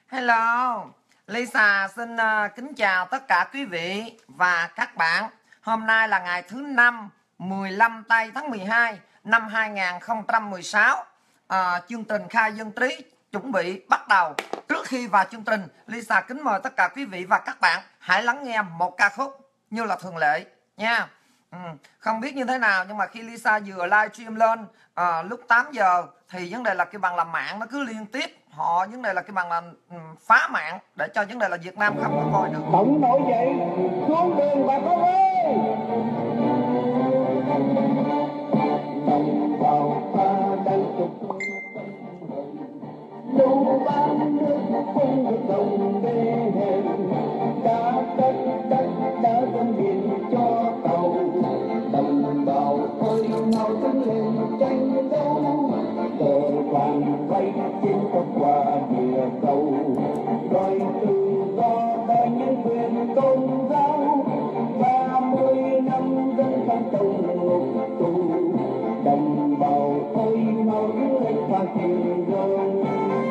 Hello, Lisa xin kính chào tất cả quý vị và các bạn. Hôm nay là ngày thứ Năm, 15 tây tháng 12 năm 2016. Chương trình Khai Dân Trí chuẩn bị bắt đầu. Trước khi vào chương trình, Lisa kính mời tất cả quý vị và các bạn hãy lắng nghe một ca khúc như là thường lệ nha. Không biết như thế nào nhưng mà khi Lisa vừa livestream lên lúc 8 giờ thì vấn đề là cái bằng làm mạng nó cứ liên tiếp vấn đề là cái bằng là phá mạng để cho vấn đề là Việt Nam không có coi được. Tổng nổi dậy xuống đường bà con ơi, đồng bào ta đang tục đâu ban nước không được đồng đê hèn đã cất đất đã dâng biển cho tàu. Đồng bào ơi nào đứng lên tranh đấu, cờ vàng bay trên khắp qua địa cầu, đòi tự do đòi nhân quyền tôn giáo. 30 năm dân sang chồng ngục tù, đồng bào ơi mau đứng lên phá tiền rồi.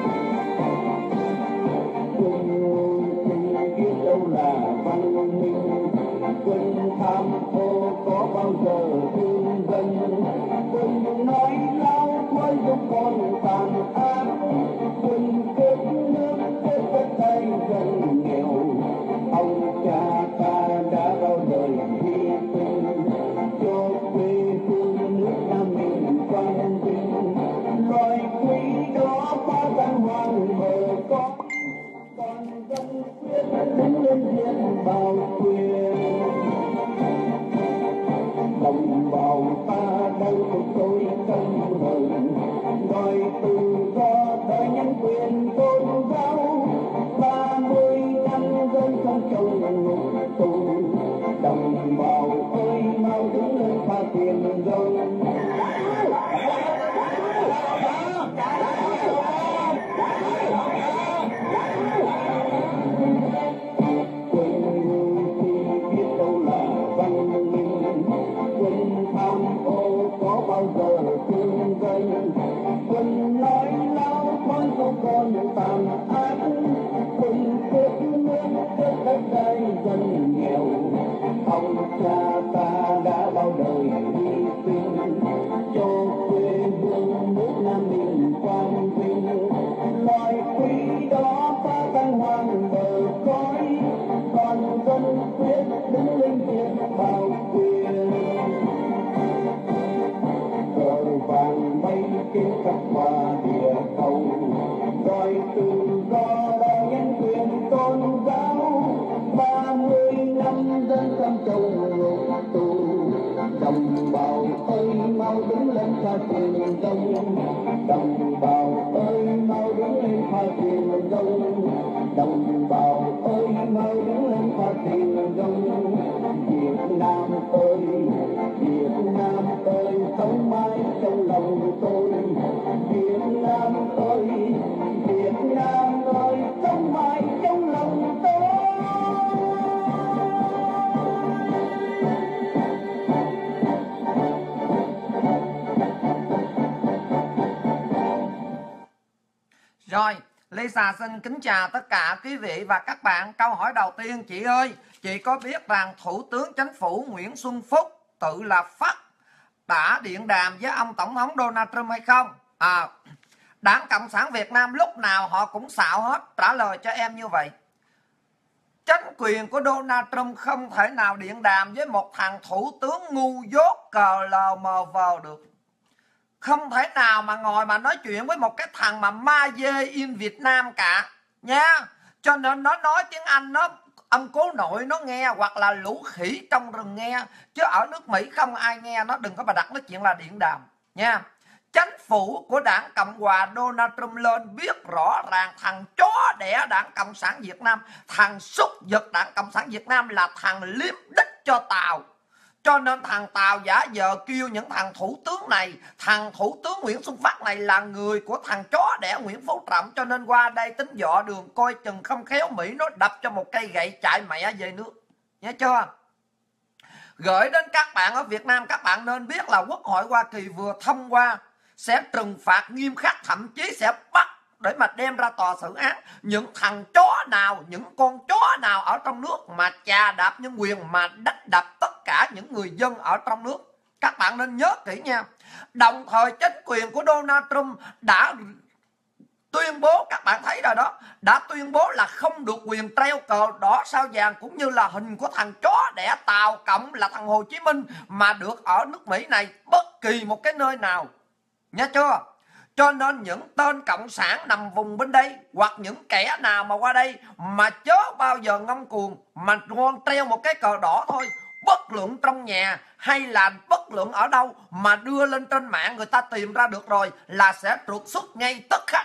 Quân biết đâu là văn minh, quân tham ô có bao giờ thương dân. Quân nói lao quay giúp con tàn ác, quân cướp nước cướp đất đai dân nghèo. Ông cha ta đã bao đời hy sinh cho quê hương nước Nam mình quang vinh. Loài quý đó phá tan hoàng bờ cõi, toàn dân quyết đứng lên diện bảo quyền. Đồng bào ta đang phục tôi căm hờn, đòi tự do đòi nhân quyền tôn giáo. 30 năm dân không chồng ngục tù, đồng bào ơi mau đứng lên phá tiền rồi. Quân nói lao thôi không còn tàn ác, quân cướp nước cướp đất đai dân nghèo. Ông cha ta đã bao đời hy sinh cho quê hương nước Nam mình quang vinh. Loài quý đó phá tan hoàng bờ cõi, toàn dân quyết đứng lên diện bảo quyền. Cờ vàng bay trên khắp qua địa cầu, đòi tự do đòi nhân quyền tôn giáo. 30 năm dân trong chồng ngục tù, đồng bào ơi mau đứng lên phá tiền rồng. Đồng bào ơi mau đứng lên phá tiền rồng. Đồng bào ơi mau đứng lên phá tiền rồng. Việt Nam ơi, Việt Nam ơi sống mãi trong lòng tôi. Việt Nam ơi, Việt Nam ơi sống mãi trong lòng tôi. Rồi, Lisa xin kính chào tất cả quý vị và các bạn. Câu hỏi đầu tiên, chị ơi, chị có biết rằng Thủ tướng Chính phủ Nguyễn Xuân Phúc tự là Phật đã điện đàm với ông Tổng thống Donald Trump hay không? Đảng Cộng sản Việt Nam lúc nào họ cũng xạo hết. Trả lời cho em như vậy. Chính quyền của Donald Trump không thể nào điện đàm với một thằng thủ tướng ngu dốt cờ lờ mờ vờ được. Không thể nào mà ngồi mà nói chuyện với một cái thằng mà ma dê in Việt Nam cả nha. Cho nên nó nói tiếng Anh nó ông cố nội nó nghe, hoặc là lũ khỉ trong rừng nghe, chứ ở nước Mỹ không ai nghe nó. Đừng có mà đặt nói chuyện là điện đàm nha. Chính phủ của đảng Cộng hòa Donald Trump lên biết rõ ràng thằng chó đẻ đảng Cộng sản Việt Nam, thằng súc vật đảng Cộng sản Việt Nam là thằng liếm đích cho Tàu. Cho nên thằng Tàu giả vờ kêu những thằng thủ tướng này, thằng thủ tướng Nguyễn Xuân Phúc này là người của thằng chó đẻ Nguyễn Phú Trọng. Cho nên qua đây tính dọ đường, coi chừng không khéo Mỹ nó đập cho một cây gậy chạy mẹ về nước. Nhớ chưa? Gửi đến các bạn ở Việt Nam, các bạn nên biết là Quốc hội Hoa Kỳ vừa thông qua sẽ trừng phạt nghiêm khắc, thậm chí sẽ bắt để mà đem ra tòa xử án. Những thằng chó nào, những con chó nào ở trong nước mà chà đạp nhân quyền, mà đánh đập tất cả những người dân ở trong nước, các bạn nên nhớ kỹ nha. Đồng thời chính quyền của Donald Trump đã tuyên bố, các bạn thấy rồi đó, đã tuyên bố là không được quyền treo cờ đỏ sao vàng cũng như là hình của thằng chó đẻ Tàu Cộng là thằng Hồ Chí Minh mà được ở nước Mỹ này bất kỳ một cái nơi nào, nhớ chưa? Cho nên những tên cộng sản nằm vùng bên đây, hoặc những kẻ nào mà qua đây mà chớ bao giờ ngông cuồng mà còn treo một cái cờ đỏ thôi, bất luận trong nhà hay là bất luận ở đâu mà đưa lên trên mạng, người ta tìm ra được rồi là sẽ trục xuất ngay tức khắc.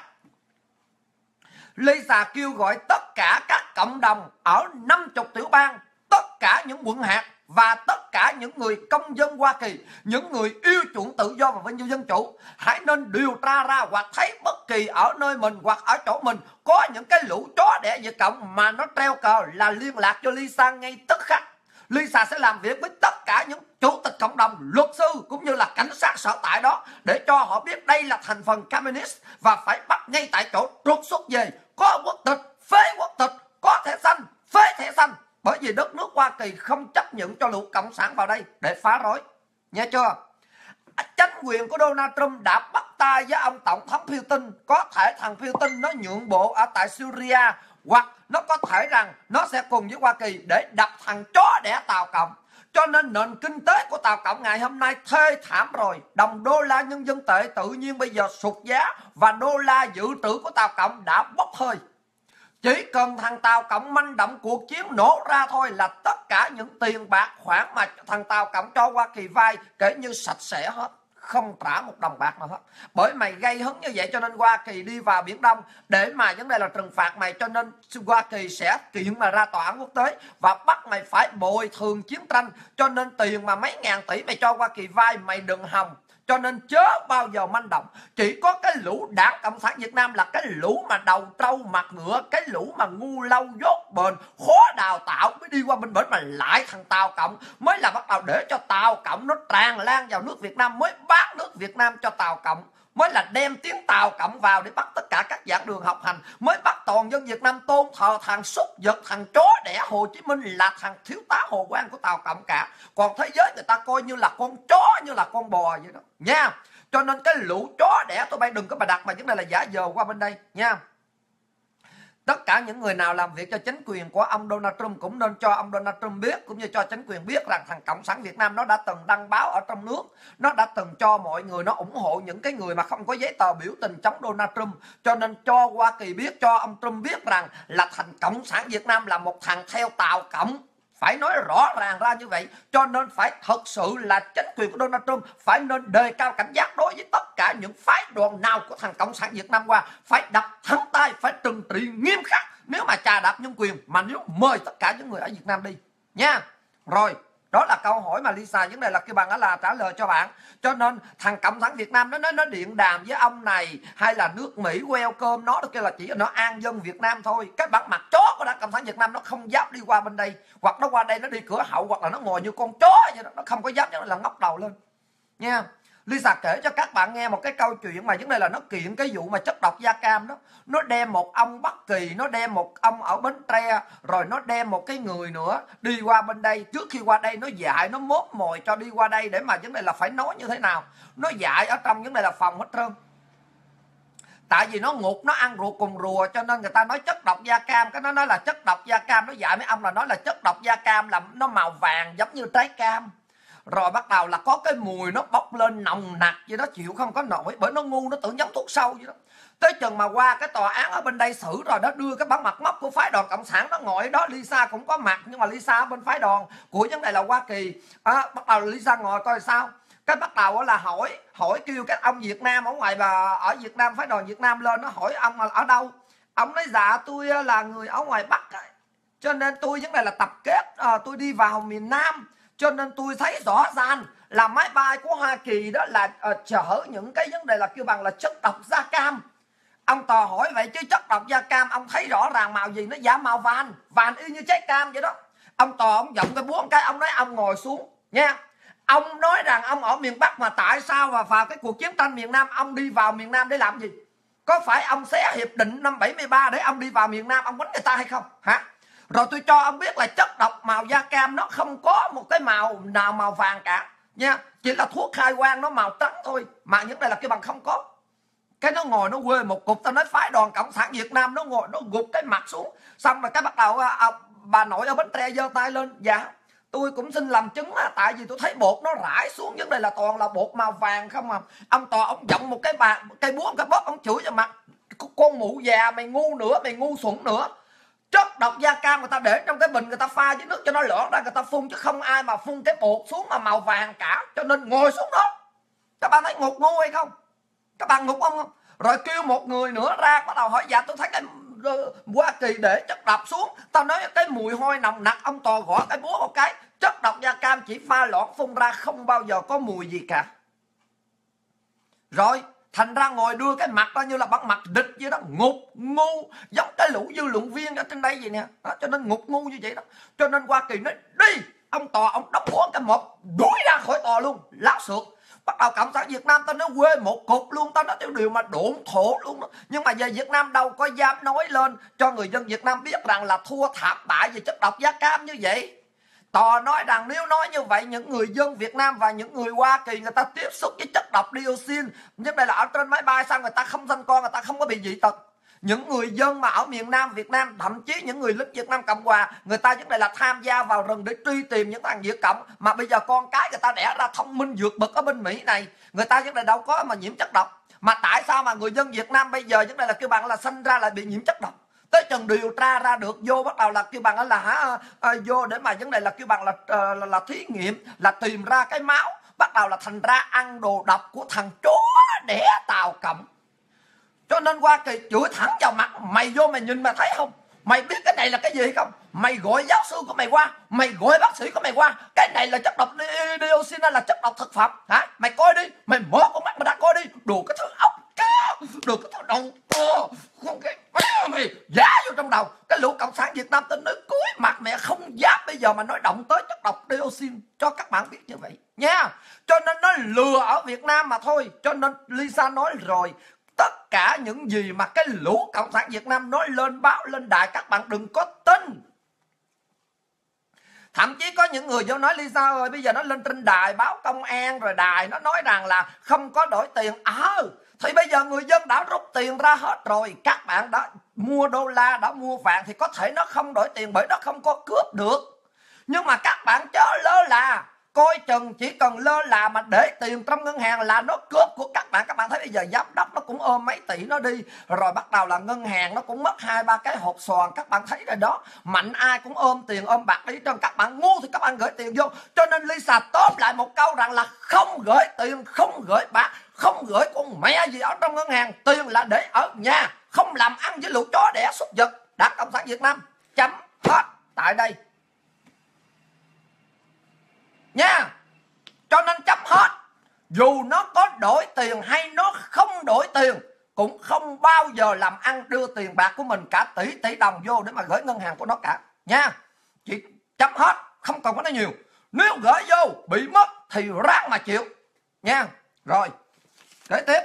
Lisa kêu gọi tất cả các cộng đồng ở 50 tiểu bang, tất cả những quận hạt và tất cả những người công dân Hoa Kỳ, những người yêu chuộng tự do và vinh dự dân chủ, hãy nên điều tra ra hoặc thấy bất kỳ ở nơi mình hoặc ở chỗ mình có những cái lũ chó đẻ Việt Cộng mà nó treo cờ là liên lạc cho Lisa ngay tức khắc. Lisa sẽ làm việc với tất cả những chủ tịch cộng đồng, luật sư cũng như là cảnh sát sở tại đó để cho họ biết đây là thành phần communist và phải bắt ngay tại chỗ, trục xuất về, có quốc tịch, phế quốc tịch, có thẻ xanh, phế thẻ xanh. Bởi vì đất nước Hoa Kỳ không chấp nhận cho lũ cộng sản vào đây để phá rối, nghe chưa? Chính quyền của Donald Trump đã bắt tay với ông tổng thống Putin. Có thể thằng Putin nó nhượng bộ ở tại Syria, hoặc nó có thể rằng nó sẽ cùng với Hoa Kỳ để đập thằng chó đẻ Tàu Cộng. Cho nên nền kinh tế của Tàu Cộng ngày hôm nay thê thảm rồi. Đồng đô la nhân dân tệ tự nhiên bây giờ sụt giá và đô la dự trữ của Tàu Cộng đã bốc hơi. Chỉ cần thằng Tàu Cộng manh động cuộc chiến nổ ra thôi là tất cả những tiền bạc khoản mà thằng Tàu Cộng cho Hoa Kỳ vay kể như sạch sẽ hết, không trả một đồng bạc nào hết. Bởi mày gây hấn như vậy cho nên Hoa Kỳ đi vào Biển Đông để mà vấn đề là trừng phạt mày, cho nên Hoa Kỳ sẽ kiện mà ra tòa án quốc tế và bắt mày phải bồi thường chiến tranh. Cho nên tiền mà mấy ngàn tỷ mày cho Hoa Kỳ vay mày đừng hòng. Cho nên chớ bao giờ manh động. Chỉ có cái lũ đảng Cộng sản Việt Nam là cái lũ mà đầu trâu mặt ngựa, cái lũ mà ngu lâu dốt bền, khó đào tạo mới đi qua bên bển, mà lại thằng Tàu Cộng mới là bắt đầu để cho Tàu Cộng nó tràn lan vào nước Việt Nam, mới bán nước Việt Nam cho Tàu Cộng, mới là đem tiếng Tàu Cộng vào để bắt tất cả các giảng đường học hành, mới bắt toàn dân Việt Nam tôn thờ thằng súc vật, thằng chó đẻ Hồ Chí Minh là thằng thiếu tá Hồ Quang của Tàu Cộng cả. Còn thế giới người ta coi như là con chó, như là con bò vậy đó nha. Cho nên cái lũ chó đẻ tụi bay đừng có mà đặt mà vấn đề là giả vờ qua bên đây nha. Tất cả những người nào làm việc cho chính quyền của ông Donald Trump cũng nên cho ông Donald Trump biết, cũng như cho chính quyền biết rằng thằng Cộng sản Việt Nam nó đã từng đăng báo ở trong nước, nó đã từng cho mọi người nó ủng hộ những cái người mà không có giấy tờ biểu tình chống Donald Trump. Cho nên cho Hoa Kỳ biết, cho ông Trump biết rằng là thằng Cộng sản Việt Nam là một thằng theo Tàu Cộng. Phải nói rõ ràng ra như vậy. Cho nên phải thật sự là chính quyền của Donald Trump phải nên đề cao cảnh giác đối với tất cả những phái đoàn nào của thằng Cộng sản Việt Nam qua. Phải đập thẳng tay, phải trừng trị nghiêm khắc nếu mà chà đạp nhân quyền, mà nếu mời tất cả những người ở Việt Nam đi nha. Rồi, đó là câu hỏi mà Lisa vấn đề là kêu bằng là trả lời cho bạn. Cho nên thằng Cộng sản Việt Nam nó điện đàm với ông này hay là nước Mỹ welcome nó kêu là chỉ nó an dân Việt Nam thôi. Cái bản mặt chó của đảng Cộng sản Việt Nam nó không dám đi qua bên đây, hoặc nó qua đây nó đi cửa hậu, hoặc là nó ngồi như con chó vậy đó, nó không có dám, là ngóc đầu lên nha. Lisa kể cho các bạn nghe một cái câu chuyện mà vấn đề là nó kiện cái vụ mà chất độc da cam đó. Nó đem một ông Bắc Kỳ, nó đem một ông ở Bến Tre, rồi nó đem một cái người nữa đi qua bên đây. Trước khi qua đây nó dạy, nó mốt mồi cho đi qua đây để mà vấn đề là phải nói như thế nào. Nó dạy ở trong vấn đề là phòng hết trơn. Tại vì nó ngục, nó ăn ruột cùng rùa, cho nên người ta nói chất độc da cam. Cái nó nói là chất độc da cam, nó dạy mấy ông là nói là chất độc da cam là nó màu vàng giống như trái cam. Rồi bắt đầu là có cái mùi nó bốc lên nồng nặc vậy đó, chịu không có nổi, bởi nó ngu, nó tưởng giống thuốc sâu vậy đó. Tới chừng mà qua cái tòa án ở bên đây xử rồi đó, đưa cái bản mặt mốc của phái đoàn Cộng sản nó ngồi đó. Lisa cũng có mặt, nhưng mà Lisa ở bên phái đoàn của vấn đề là Hoa Kỳ. Bắt đầu Lisa ngồi coi sao. Cái bắt đầu là hỏi kêu các ông Việt Nam ở ngoài, và ở Việt Nam phái đoàn Việt Nam lên, nó hỏi ông là ở đâu. Ông nói dạ tôi là người ở ngoài Bắc, cho nên tôi vấn đề là tập kết, tôi đi vào miền Nam, cho nên tôi thấy rõ ràng là máy bay của Hoa Kỳ đó là chở những cái vấn đề là kêu bằng là chất độc da cam. Ông tò hỏi vậy chứ chất độc da cam ông thấy rõ ràng màu gì? Nó giả màu vàng y như trái cam vậy đó. Ông tò, ông giọng cái buông cái, ông nói ông ngồi xuống nha. Ông nói rằng ông ở miền Bắc mà tại sao vào cái cuộc chiến tranh miền Nam ông đi vào miền Nam để làm gì? Có phải ông xé hiệp định năm 73 để ông đi vào miền Nam ông quánh người ta hay không hả? Rồi tôi cho ông biết là chất độc màu da cam nó không có một cái màu nào màu vàng cả nha, chỉ là thuốc khai quang nó màu trắng thôi, mà những đây là cái bằng không có. Cái nó ngồi nó quê một cục, tao nói phái đoàn Cộng sản Việt Nam nó ngồi nó gục cái mặt xuống, xong rồi cái bắt đầu bà nội ở Bến Tre giơ tay lên. Dạ tôi cũng xin làm chứng tại vì tôi thấy bột nó rải xuống, vấn đề là toàn là bột màu vàng không à. Ông Tòa ông giọng một cây búa cái bóp ông chửi vào mặt, con mụ già mày ngu nữa, mày ngu xuẩn nữa. Chất độc da cam người ta để trong cái bình, người ta pha với nước cho nó loãng ra, người ta phun, chứ không ai mà phun cái bột xuống mà màu vàng cả. Cho nên ngồi xuống đó. Các bạn thấy ngục ngu hay không? Các bạn ngục không? Rồi kêu một người nữa ra bắt đầu hỏi dạ tôi thấy cái Hoa Kỳ để chất độc xuống. Tao nói cái mùi hôi nồng nặc. Ông Tòa gõ cái búa một cái, chất độc da cam chỉ pha loãng phun ra, không bao giờ có mùi gì cả. Rồi thành ra ngồi đưa cái mặt ra như là bắt mặt địch vậy đó, ngục ngu, giống cái lũ dư luận viên ở trên đây vậy nè. Cho nên ngục ngu như vậy đó. Cho nên Hoa Kỳ nói đi, ông Tòa ông đóng bó cái một đuổi ra khỏi tòa luôn, láo xược. Bắt đầu Cộng sản Việt Nam tao nói quê một cục luôn, tao nói điều mà độn thổ luôn đó. Nhưng mà về Việt Nam đâu có dám nói lên cho người dân Việt Nam biết rằng là thua thảm bại về chất độc da cam như vậy. Tòa nói rằng nếu nói như vậy, những người dân Việt Nam và những người Hoa Kỳ người ta tiếp xúc với chất độc dioxin, nhưng đây là ở trên máy bay sao người ta không sinh con, người ta không có bị dị tật. Những người dân mà ở miền Nam Việt Nam, thậm chí những người lính Việt Nam Cộng Hòa, người ta vấn đề là tham gia vào rừng để truy tìm những thằng Việt Cộng, mà bây giờ con cái người ta đẻ ra thông minh vượt bậc ở bên Mỹ này, người ta vấn đề đâu có mà nhiễm chất độc. Mà tại sao mà người dân Việt Nam bây giờ vấn đề là kêu bằng là sinh ra lại bị nhiễm chất độc? Tới chừng điều tra ra được vô bắt đầu là kêu bằng là vô để mà vấn đề là kêu bằng là thí nghiệm, là tìm ra cái máu, bắt đầu là thành ra ăn đồ độc của thằng chó đẻ Tàu Cộng. Cho nên Hoa Kỳ chửi thẳng vào mặt, mày vô mày nhìn mày thấy không, mày biết cái này là cái gì không? Mày gọi giáo sư của mày qua, mày gọi bác sĩ của mày qua, cái này là chất độc dioxin hay là chất độc thực phẩm hả? Mày coi đi, mày mở con mắt mày đã coi đi, đồ cái thứ ốc cá, đồ cái thứ đầu con cái mày giá vô trong đầu. Cái lũ Cộng sản Việt Nam tin nói cúi mặt mẹ không dám bây giờ mà nói động tới chất độc dioxin, cho các bạn biết như vậy nha. Cho nên nó lừa ở Việt Nam mà thôi. Cho nên Lisa nói rồi, tất cả những gì mà cái lũ Cộng sản Việt Nam nói lên báo lên đài, các bạn đừng có tin. Thậm chí có những người vô nói Lisa ơi, bây giờ nó lên trên đài báo công an rồi đài nó nói rằng là không có đổi tiền. Thì bây giờ người dân đã rút tiền ra hết rồi, các bạn đã mua đô la, đã mua vàng, thì có thể nó không đổi tiền bởi nó không có cướp được. Nhưng mà các bạn chớ lơ là, coi chừng chỉ cần lơ là mà để tiền trong ngân hàng là nó cướp của các bạn. Các bạn thấy bây giờ giám đốc nó cũng ôm mấy tỷ nó đi, rồi bắt đầu là ngân hàng nó cũng mất 2-3 cái hộp xoàn. Các bạn thấy rồi đó, mạnh ai cũng ôm tiền ôm bạc đi, cho các bạn ngu thì các bạn gửi tiền vô. Cho nên Lisa tóm lại một câu rằng là không gửi tiền, không gửi bạc, không gửi con mẹ gì ở trong ngân hàng, tiền là để ở nhà, không làm ăn với lũ chó đẻ súc vật. Đảng Cộng sản Việt Nam chấm hết tại đây nha. Cho nên chấm hết. Dù nó có đổi tiền hay nó không đổi tiền, cũng không bao giờ làm ăn đưa tiền bạc của mình cả tỷ đồng vô để mà gửi ngân hàng của nó cả nha. Chỉ chấm hết, không cần có nói nhiều. Nếu gửi vô bị mất thì ráng mà chịu nha. Rồi kế tiếp,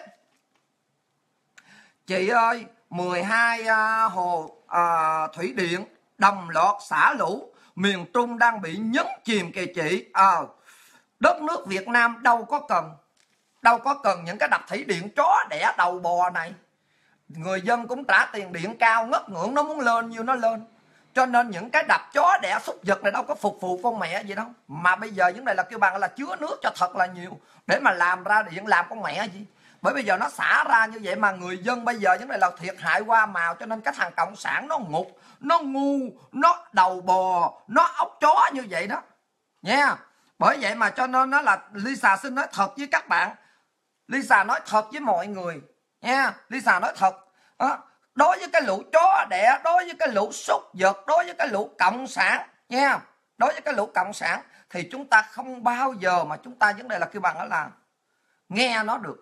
chị ơi, 12 hồ thủy điện đồng loạt xả lũ, miền Trung đang bị nhấn chìm kìa chị. Đất nước Việt Nam đâu có cần những cái đập thủy điện chó đẻ đầu bò này. Người dân cũng trả tiền điện cao ngất ngưỡng, nó muốn lên nhiêu nó lên. Cho nên những cái đập chó đẻ súc vật này đâu có phục vụ con mẹ gì đâu. Mà bây giờ những này là kêu bằng là chứa nước cho thật là nhiều để mà làm ra điện, làm con mẹ gì. Bởi bây giờ nó xả ra như vậy mà người dân bây giờ những này là thiệt hại qua màu. Cho nên cái thằng Cộng sản nó ngục, nó ngu, nó đầu bò, nó ốc chó như vậy đó nha. Bởi vậy mà cho nên nó là Lisa xin nói thật với các bạn, Lisa nói thật với mọi người nha. Lisa nói thật đối với cái lũ chó đẻ, đối với cái lũ súc vật, đối với cái lũ cộng sản nha, đối với cái lũ cộng sản thì chúng ta không bao giờ mà chúng ta vấn đề là kêu bằng đó là nghe nó được.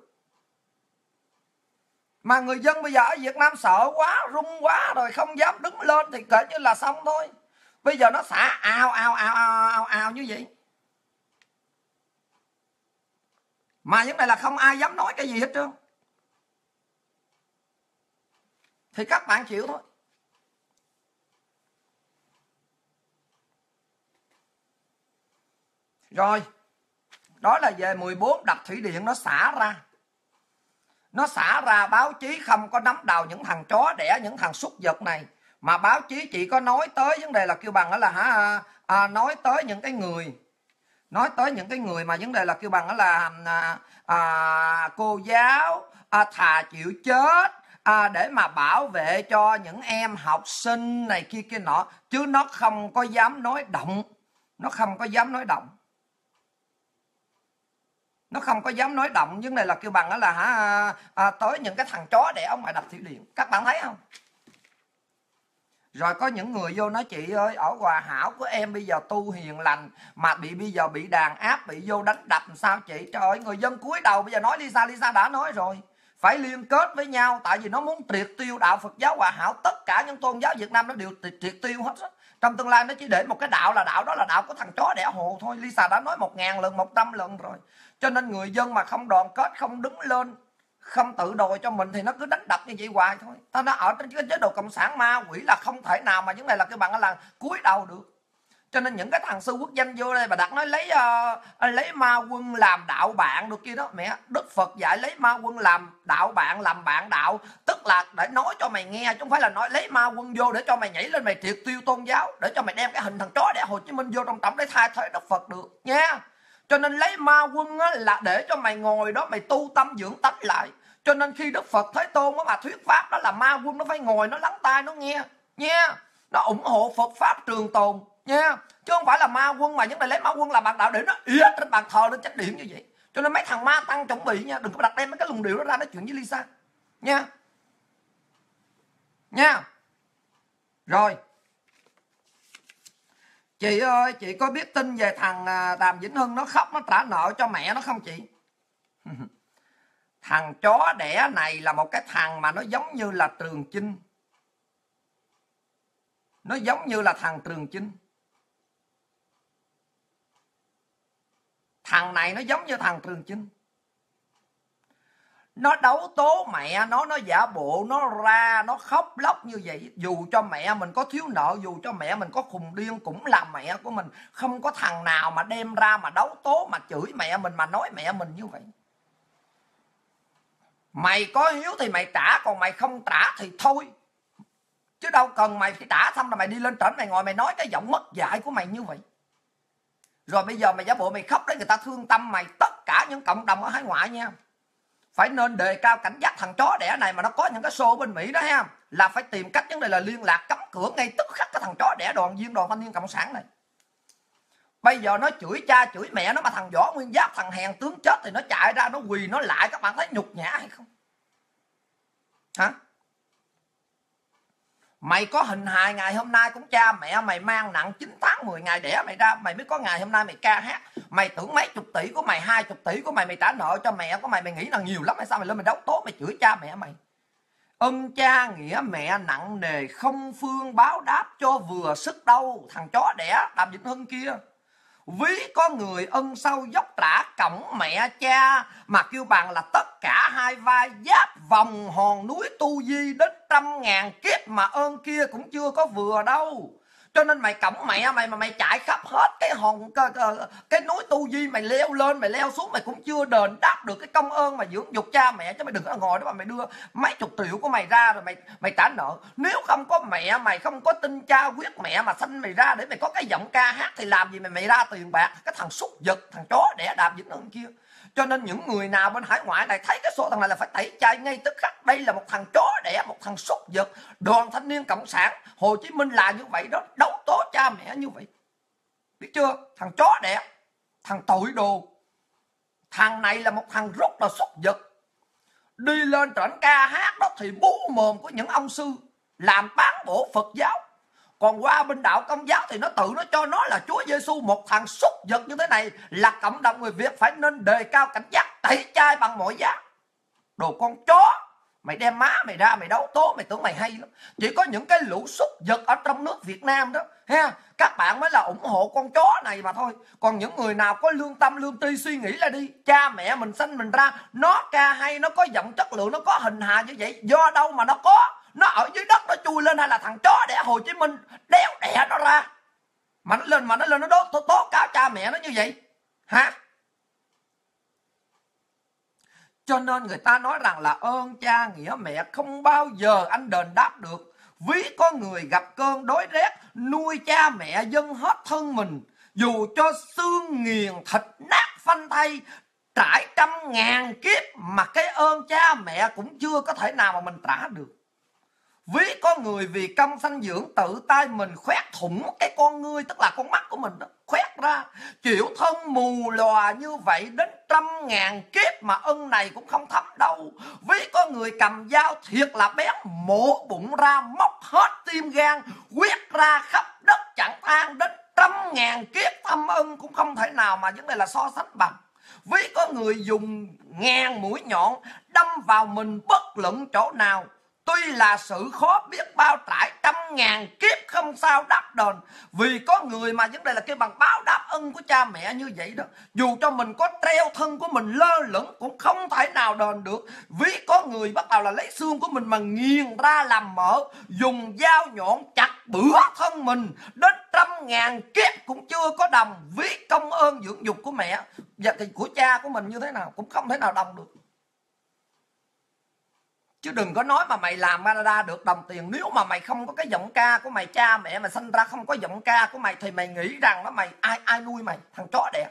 Mà người dân bây giờ ở Việt Nam sợ quá, run quá rồi không dám đứng lên thì kể như là xong thôi. Bây giờ nó xả ào như vậy. Mà vấn đề là không ai dám nói cái gì hết trơn. thì các bạn chịu thôi. Rồi, đó là về 14 đập thủy điện nó xả ra. Nó xả ra, báo chí không có nắm đầu những thằng chó đẻ, những thằng súc vật này. Mà báo chí chỉ có nói tới vấn đề là kêu bằng đó là nói tới những cái người, nói tới những cái người mà vấn đề là kêu bằng đó là cô giáo thà chịu chết để mà bảo vệ cho những em học sinh này kia kia nọ, chứ nó không có dám nói động. Nó không có dám nói động. Nó không có dám nói động vấn đề là kêu bằng đó là tới những cái thằng chó đẻ ông mà đập thủy điện. Các bạn thấy không? Rồi có những người vô nói chị ơi, ở Hòa Hảo của em bây giờ tu hiền lành mà bây giờ bị đàn áp, bị vô đánh đập làm sao chị? Trời ơi, người dân cúi đầu bây giờ nói Lisa đã nói rồi. Phải liên kết với nhau, tại vì nó muốn triệt tiêu đạo Phật giáo Hòa Hảo. Tất cả những tôn giáo Việt Nam nó đều triệt tiêu hết á. Trong tương lai nó chỉ để một cái đạo là đạo đó là đạo của thằng chó đẻ hồ thôi. Lisa đã nói 1000 lần, 100 lần rồi. Cho nên người dân mà không đoàn kết, không đứng lên, không tự đòi cho mình thì nó cứ đánh đập như vậy hoài thôi. Ta nó ở trên cái chế độ cộng sản ma quỷ là không thể nào mà những này là cái bằng là cúi đầu được. Cho nên những cái thằng sư quốc danh vô đây mà đặt nói lấy ma quân làm đạo bạn được kia đó. Mẹ, Đức Phật dạy lấy ma quân làm đạo bạn, làm bạn đạo, tức là để nói cho mày nghe, chứ không phải là nói lấy ma quân vô để cho mày nhảy lên mày triệt tiêu tôn giáo, để cho mày đem cái hình thằng chó đẻ Hồ Chí Minh vô trong trọng để thay thế Đức Phật được nha. Cho nên lấy ma quân là để cho mày ngồi đó mày tu tâm dưỡng tánh lại. Cho nên khi Đức Phật Thế Tôn mà thuyết pháp đó là ma quân nó phải ngồi, nó lắng tai, nó nghe nha. Nó ủng hộ Phật pháp trường tồn nha. Chứ không phải là ma quân mà những này lấy ma quân làm bạn đạo để nó yết trên bàn thờ lên chánh điện như vậy. Cho nên mấy thằng ma tăng chuẩn bị nha, đừng có đặt đem mấy cái luồng điệu đó ra nói chuyện với Lisa nha. Nha. Rồi, chị ơi, chị có biết tin về thằng Đàm Vĩnh Hưng nó khóc nó trả nợ cho mẹ nó không chị? Thằng chó đẻ này là một cái thằng mà nó giống như là Trường Chinh. Nó giống như là thằng Trường Chinh. Thằng này nó giống như thằng Trường Chinh. Nó đấu tố mẹ nó giả bộ, nó ra, nó khóc lóc như vậy. Dù cho mẹ mình có thiếu nợ, dù cho mẹ mình có khùng điên cũng là mẹ của mình. Không có thằng nào mà đem ra mà đấu tố, mà chửi mẹ mình, mà nói mẹ mình như vậy. Mày có hiếu thì mày trả, còn mày không trả thì thôi. Chứ đâu cần mày phải trả xong rồi mày đi lên trển mày ngồi mày nói cái giọng mất dạy của mày như vậy. Rồi bây giờ mày giả bộ mày khóc để người ta thương tâm mày. Tất cả những cộng đồng ở hải ngoại nha, phải nên đề cao cảnh giác thằng chó đẻ này. Mà nó có những cái show bên Mỹ đó ha, là phải tìm cách vấn đề là liên lạc cấm cửa ngay tức khắc cái thằng chó đẻ đoàn viên đoàn thanh niên cộng sản này. Bây giờ nó chửi cha chửi mẹ nó, mà thằng Võ Nguyên Giáp, thằng hèn tướng chết thì nó chạy ra nó quỳ nó lại. Các bạn thấy nhục nhã hay không hả? Mày có hình hài ngày hôm nay cũng cha mẹ mày mang nặng 9 tháng 10 ngày đẻ mày ra, mày mới có ngày hôm nay mày ca hát. Mày tưởng mấy chục tỷ của mày, 20 tỷ của mày trả nợ cho mẹ của mày, mày nghĩ là nhiều lắm hay sao? Mày lên mày đấu tố mày chửi cha mẹ mày. Ân cha nghĩa mẹ nặng nề, không phương báo đáp cho vừa sức đâu. Thằng chó đẻ Đàm Vĩnh Hưng kia, ví có người ân sâu dốc trả cổng mẹ cha, mà kêu bằng là tất cả hai vai giáp vòng hòn núi tu di đến 100.000 kiếp, mà ơn kia cũng chưa có vừa đâu. Cho nên mày cổng mẹ mày mà mày chạy khắp hết cái núi tu di, mày leo lên mày leo xuống, mày cũng chưa đền đáp được cái công ơn mà dưỡng dục cha mẹ. Chứ mày đừng có ngồi đó mà mày đưa mấy chục triệu của mày ra rồi mày trả nợ. Nếu không có mẹ mày, không có tin cha quyết mẹ mà sanh mày ra để mày có cái giọng ca hát thì làm gì mày ra tiền bạc. Cái thằng súc vật, thằng chó đẻ Đàm Vĩnh Hưng kia. Cho nên những người nào bên hải ngoại này thấy cái số thằng này là phải tẩy chay ngay tức khắc. Đây là một thằng chó đẻ, một thằng súc vật. Đoàn thanh niên cộng sản Hồ Chí Minh là như vậy đó, đấu tố cha mẹ như vậy. Biết chưa? Thằng chó đẻ, thằng tội đồ. Thằng này là một thằng rất là súc vật. Đi lên trển ca hát đó thì bú mồm của những ông sư làm bán bổ Phật giáo. Còn qua bên đạo Công giáo thì nó tự nó cho nó là Chúa Giêsu. Một thằng súc vật như thế này là cộng đồng người Việt phải nên đề cao cảnh giác, tẩy chay bằng mọi giá. Đồ con chó, mày đem má mày ra mày đấu tố, mày tưởng mày hay lắm. Chỉ có những cái lũ súc vật ở trong nước Việt Nam đó ha, các bạn mới là ủng hộ con chó này mà thôi. Còn những người nào có lương tâm lương tri suy nghĩ là đi, cha mẹ mình sanh mình ra, nó ca hay, nó có giọng chất lượng, nó có hình hài như vậy, do đâu mà nó có? nó ở dưới đất nó chui lên, hay là thằng chó đẻ Hồ Chí Minh đéo đẻ nó ra mà nó lên nó tố cáo cha mẹ nó như vậy hả? Cho nên người ta nói rằng là ơn cha nghĩa mẹ không bao giờ anh đền đáp được. Ví có người gặp cơn đói rét, nuôi cha mẹ dâng hết thân mình, dù cho xương nghiền thịt nát phanh thây, trải 100.000 kiếp mà cái ơn cha mẹ cũng chưa có thể nào mà mình trả được. Ví có người vì căm sanh dưỡng tự tay mình khoét thủng cái con ngươi, tức là con mắt của mình đó, khoét ra, chịu thân mù lòa như vậy đến 100.000 kiếp mà ân này cũng không thấm đâu. Ví có người cầm dao thiệt là bén, mổ bụng ra, móc hết tim gan, quét ra khắp đất chẳng than, đến 100.000 kiếp thâm ân cũng không thể nào mà vấn đề là so sánh bằng. Ví có người dùng ngàn mũi nhọn đâm vào mình bất luận chỗ nào, tuy là sự khó biết bao, trải 100.000 kiếp không sao đáp đền. Vì có người mà vấn đề là cái bằng báo đáp ân của cha mẹ như vậy đó, dù cho mình có treo thân của mình lơ lửng cũng không thể nào đền được. Vì có người bắt đầu là lấy xương của mình mà nghiền ra làm mỡ, dùng dao nhọn chặt bữa thân mình đến 100.000 kiếp cũng chưa có đồng. Vì công ơn dưỡng dục của mẹ và thì của cha của mình như thế nào cũng không thể nào đồng được. Chứ đừng có nói mà mày làm Canada được đồng tiền. Nếu mà mày không có cái giọng ca của mày, cha mẹ mày sinh ra không có giọng ca của mày, thì mày nghĩ rằng đó mày ai nuôi mày, thằng chó đẻ.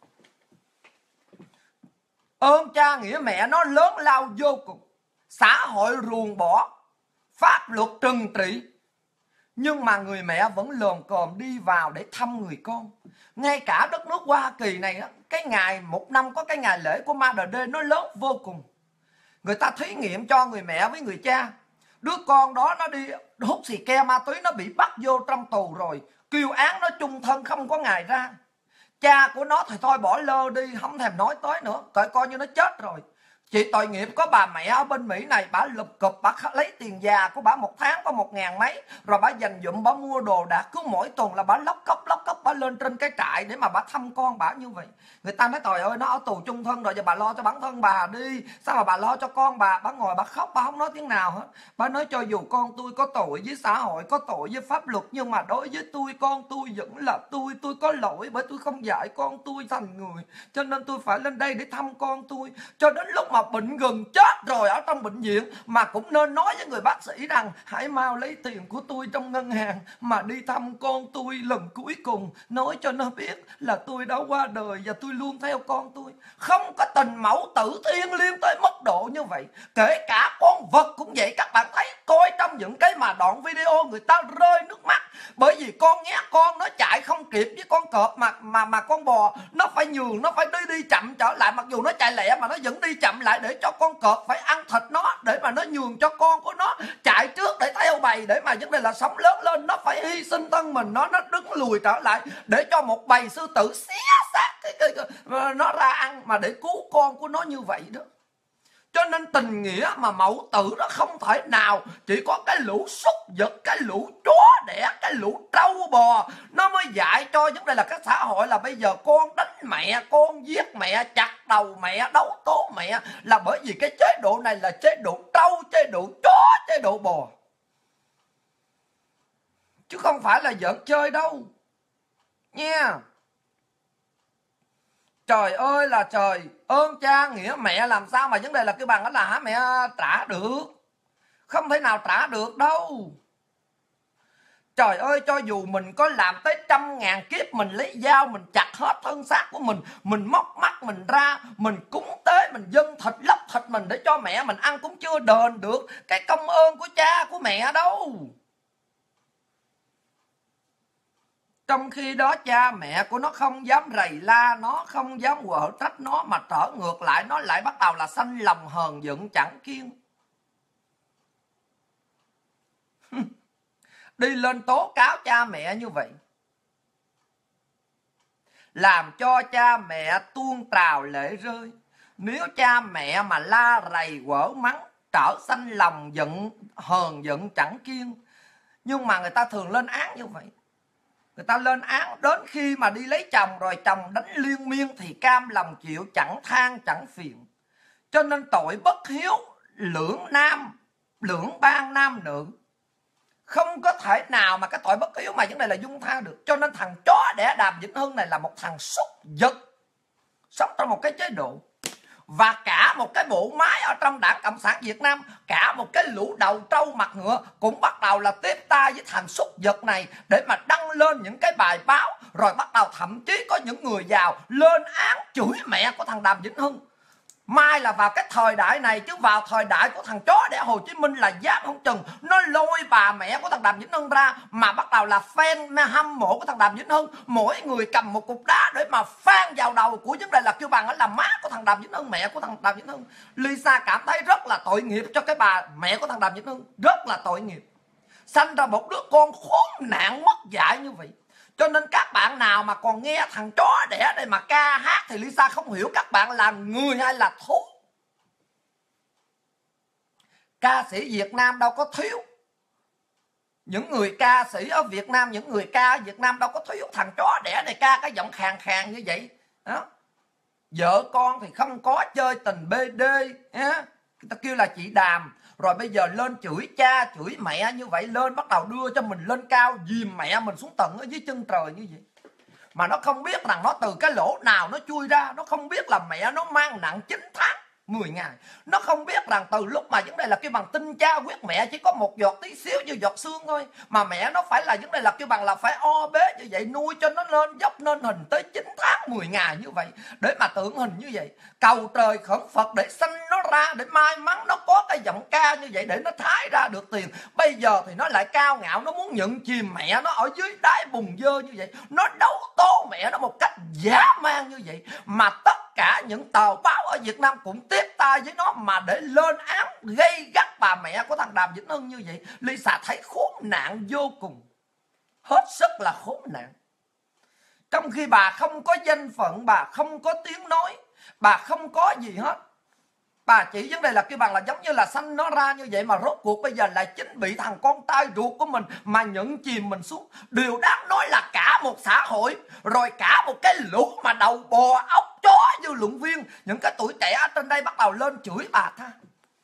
Ơn cha nghĩa mẹ nó lớn lao vô cùng. Xã hội ruồng bỏ, pháp luật trừng trị, nhưng mà người mẹ vẫn lồm cồm đi vào để thăm người con. Ngay cả đất nước Hoa Kỳ này, cái ngày một năm có cái ngày lễ của Mother Day nó lớn vô cùng. Người ta thí nghiệm cho người mẹ với người cha. Đứa con đó nó đi hút xì ke ma túy, nó bị bắt vô trong tù rồi, kêu án nó chung thân không có ngày ra. Cha của nó thì thôi bỏ lơ đi, không thèm nói tới nữa, coi như nó chết rồi. Chị tội nghiệp có bà mẹ ở bên Mỹ này, bà lụp cụp, bà lấy tiền già của bà một tháng có 1.000 mấy, rồi bà dành dụm, bà mua đồ đạc, cứ mỗi tuần là bà lóc cốc bà lên trên cái trại để mà bà thăm con bà như vậy. Người ta nói trời ơi, nó ở tù chung thân rồi, giờ bà lo cho bản thân bà đi, sao mà bà lo cho con bà ngồi bà khóc, bà không nói tiếng nào hết. Bà nói cho dù con tôi có tội với xã hội, có tội với pháp luật, nhưng mà đối với tôi, con tôi vẫn là tôi có lỗi bởi tôi không dạy con tôi thành người, cho nên tôi phải lên đây để thăm con tôi. Cho đến lúc mà bệnh gần chết rồi ở trong bệnh viện mà cũng nên nói với người bác sĩ rằng hãy mau lấy tiền của tôi trong ngân hàng mà đi thăm con tôi lần cuối cùng, nói cho nó biết là tôi đã qua đời và tôi luôn theo con tôi. Không có tình mẫu tử thiêng liêng tới mức độ như vậy. Kể cả con vật cũng vậy. Các bạn thấy coi trong những cái mà đoạn video người ta rơi nước mắt, bởi vì con nhé, con nó chạy không kịp với con cọp mà con bò nó phải nhường, nó phải đi chậm trở lại, mặc dù nó chạy lẹ mà nó vẫn đi chậm lại để cho con cọp phải ăn thịt nó, để mà nó nhường cho con của nó chạy trước để theo bầy, để mà vấn đề là sống lớn lên nó phải hy sinh thân mình, nó đứng lùi trở lại để cho một bầy sư tử xé xác nó ra ăn mà để cứu con của nó như vậy đó. Cho nên tình nghĩa mà mẫu tử nó không thể nào, chỉ có cái lũ súc vật, cái lũ chó đẻ, cái lũ trâu bò nó mới dạy cho vấn đề là cái xã hội là bây giờ con đánh mẹ, con giết mẹ, chặt đầu mẹ, đấu tố mẹ, là bởi vì cái chế độ này là chế độ trâu, chế độ chó, chế độ bò, chứ không phải là giỡn chơi đâu nha. Trời ơi là trời, ơn cha nghĩa mẹ làm sao mà vấn đề là cái bằng đó là hả mẹ trả được, không thể nào trả được đâu. Trời ơi, cho dù mình có làm tới 100.000 kiếp, mình lấy dao mình chặt hết thân xác của mình móc mắt mình ra, mình cúng tế, mình dâng thịt lóc thịt mình để cho mẹ mình ăn cũng chưa đền được cái công ơn của cha của mẹ đâu. Trong khi đó cha mẹ của nó không dám rầy la nó, không dám quở trách nó, mà trở ngược lại nó lại bắt đầu là sanh lòng hờn giận chẳng kiêng. Đi lên tố cáo cha mẹ như vậy, làm cho cha mẹ tuôn trào lệ rơi. Nếu cha mẹ mà la rầy quở mắng, trở sanh lòng giận hờn giận chẳng kiêng. Nhưng mà người ta thường lên án như vậy. Người ta lên án đến khi mà đi lấy chồng rồi, chồng đánh liên miên thì cam lòng chịu, chẳng than chẳng phiền. Cho nên tội bất hiếu lưỡng nam lưỡng ban nam nữ, không có thể nào mà cái tội bất hiếu mà vấn đề là dung tha được. Cho nên thằng chó đẻ Đàm Vĩnh Hưng này là một thằng súc vật, sống trong một cái chế độ, và cả một cái bộ máy ở trong Đảng Cộng sản Việt Nam, cả một cái lũ đầu trâu mặt ngựa cũng bắt đầu là tiếp tay với thằng súc vật này để mà đăng lên những cái bài báo, rồi bắt đầu thậm chí có những người giàu lên án chửi mẹ của thằng Đàm Vĩnh Hưng. Mai là vào cái thời đại này, chứ vào thời đại của thằng chó đẻ Hồ Chí Minh là dám không chừng nó lôi bà mẹ của thằng Đàm Vĩnh Hưng ra mà bắt đầu là fan hâm mộ của thằng Đàm Vĩnh Hưng, mỗi người cầm một cục đá để mà phang vào đầu của vấn đề là kêu bằng là má của thằng Đàm Vĩnh Hưng, mẹ của thằng Đàm Vĩnh Hưng. Lisa cảm thấy rất là tội nghiệp cho cái bà mẹ của thằng Đàm Vĩnh Hưng, rất là tội nghiệp, sanh ra một đứa con khốn nạn mất dạy như vậy. Cho nên các bạn nào mà còn nghe thằng chó đẻ đây mà ca hát thì Lisa không hiểu các bạn là người hay là thú. Ca sĩ Việt Nam đâu có thiếu, những người ca sĩ ở Việt Nam, những người ca ở Việt Nam đâu có thiếu thằng chó đẻ này ca cái giọng khàn khàn như vậy đó. Vợ con thì không có, chơi tình BD, người ta kêu là chị Đàm, rồi bây giờ lên chửi cha chửi mẹ như vậy, lên bắt đầu đưa cho mình lên cao, dìm mẹ mình xuống tận ở dưới chân trời như vậy. Mà nó không biết rằng nó từ cái lỗ nào nó chui ra, nó không biết là mẹ nó mang nặng 9 tháng 10 ngày. Nó không biết rằng từ lúc mà vấn đề là kêu bằng tinh cha huyết mẹ chỉ có một giọt tí xíu như giọt xương thôi, mà mẹ nó phải là vấn đề là kêu bằng là phải o bế như vậy, nuôi cho nó lên dốc nên hình tới 9 tháng 10 ngày như vậy, để mà tượng hình như vậy, cầu trời khẩn Phật để sanh nó ra, để may mắn nó có cái giọng ca như vậy để nó thái ra được tiền. Bây giờ thì nó lại cao ngạo, nó muốn nhận chìm mẹ nó ở dưới đáy bùn dơ như vậy, nó đấu tố mẹ nó một cách dã man như vậy, mà tất cả những tờ báo ở Việt Nam cũng tiếp tay với nó mà để lên án gây gắt bà mẹ của thằng Đàm Vĩnh Hưng như vậy. Lisa thấy khốn nạn vô cùng, hết sức là khốn nạn. Trong khi bà không có danh phận, bà không có tiếng nói, bà không có gì hết, bà chỉ vấn đề là kêu bằng là giống như là sanh nó ra như vậy, mà rốt cuộc bây giờ lại chính bị thằng con trai ruột của mình mà nhận chìm mình xuống. Điều đáng nói là cả một xã hội, rồi cả một cái lũ mà đầu bò ốc chó dư luận viên, những cái tuổi trẻ ở trên đây bắt đầu lên chửi bà ta.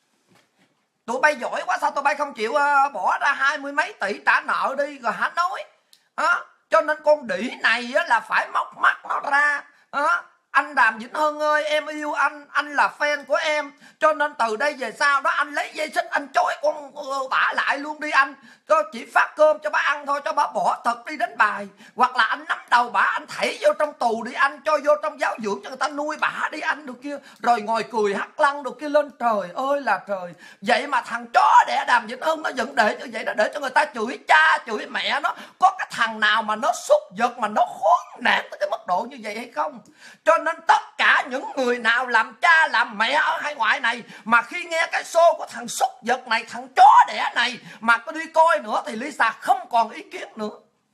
Tụi bay giỏi quá, sao tụi bay không chịu bỏ ra 20 mấy tỷ trả nợ đi rồi hả nói. Cho nên con đĩ này là phải móc mắt nó ra. Anh Đàm Vĩnh Hưng ơi, em yêu anh là fan của em, cho nên từ đây về sau đó anh lấy dây xích anh chối con bả lại luôn đi anh, cho chỉ phát cơm cho bả ăn thôi, cho bả bỏ thật đi đánh bài, hoặc là anh nắm đầu bả anh thảy vô trong tù đi anh, cho vô trong giáo dưỡng cho người ta nuôi bả đi anh, được kia, rồi ngồi cười hắt lăng được kia lên. Trời ơi là trời, vậy mà thằng chó đẻ Đàm Vĩnh Hưng nó vẫn để như vậy, đó để cho người ta chửi cha chửi mẹ nó. Có cái thằng nào mà nó súc vật mà nó khốn nạn tới cái mức độ như vậy hay không? Cho nên tất cả những người nào làm cha làm mẹ ở hải ngoại này mà khi nghe cái show của thằng súc vật này, thằng chó đẻ này mà có đi coi nữa thì Lisa không còn ý kiến nữa.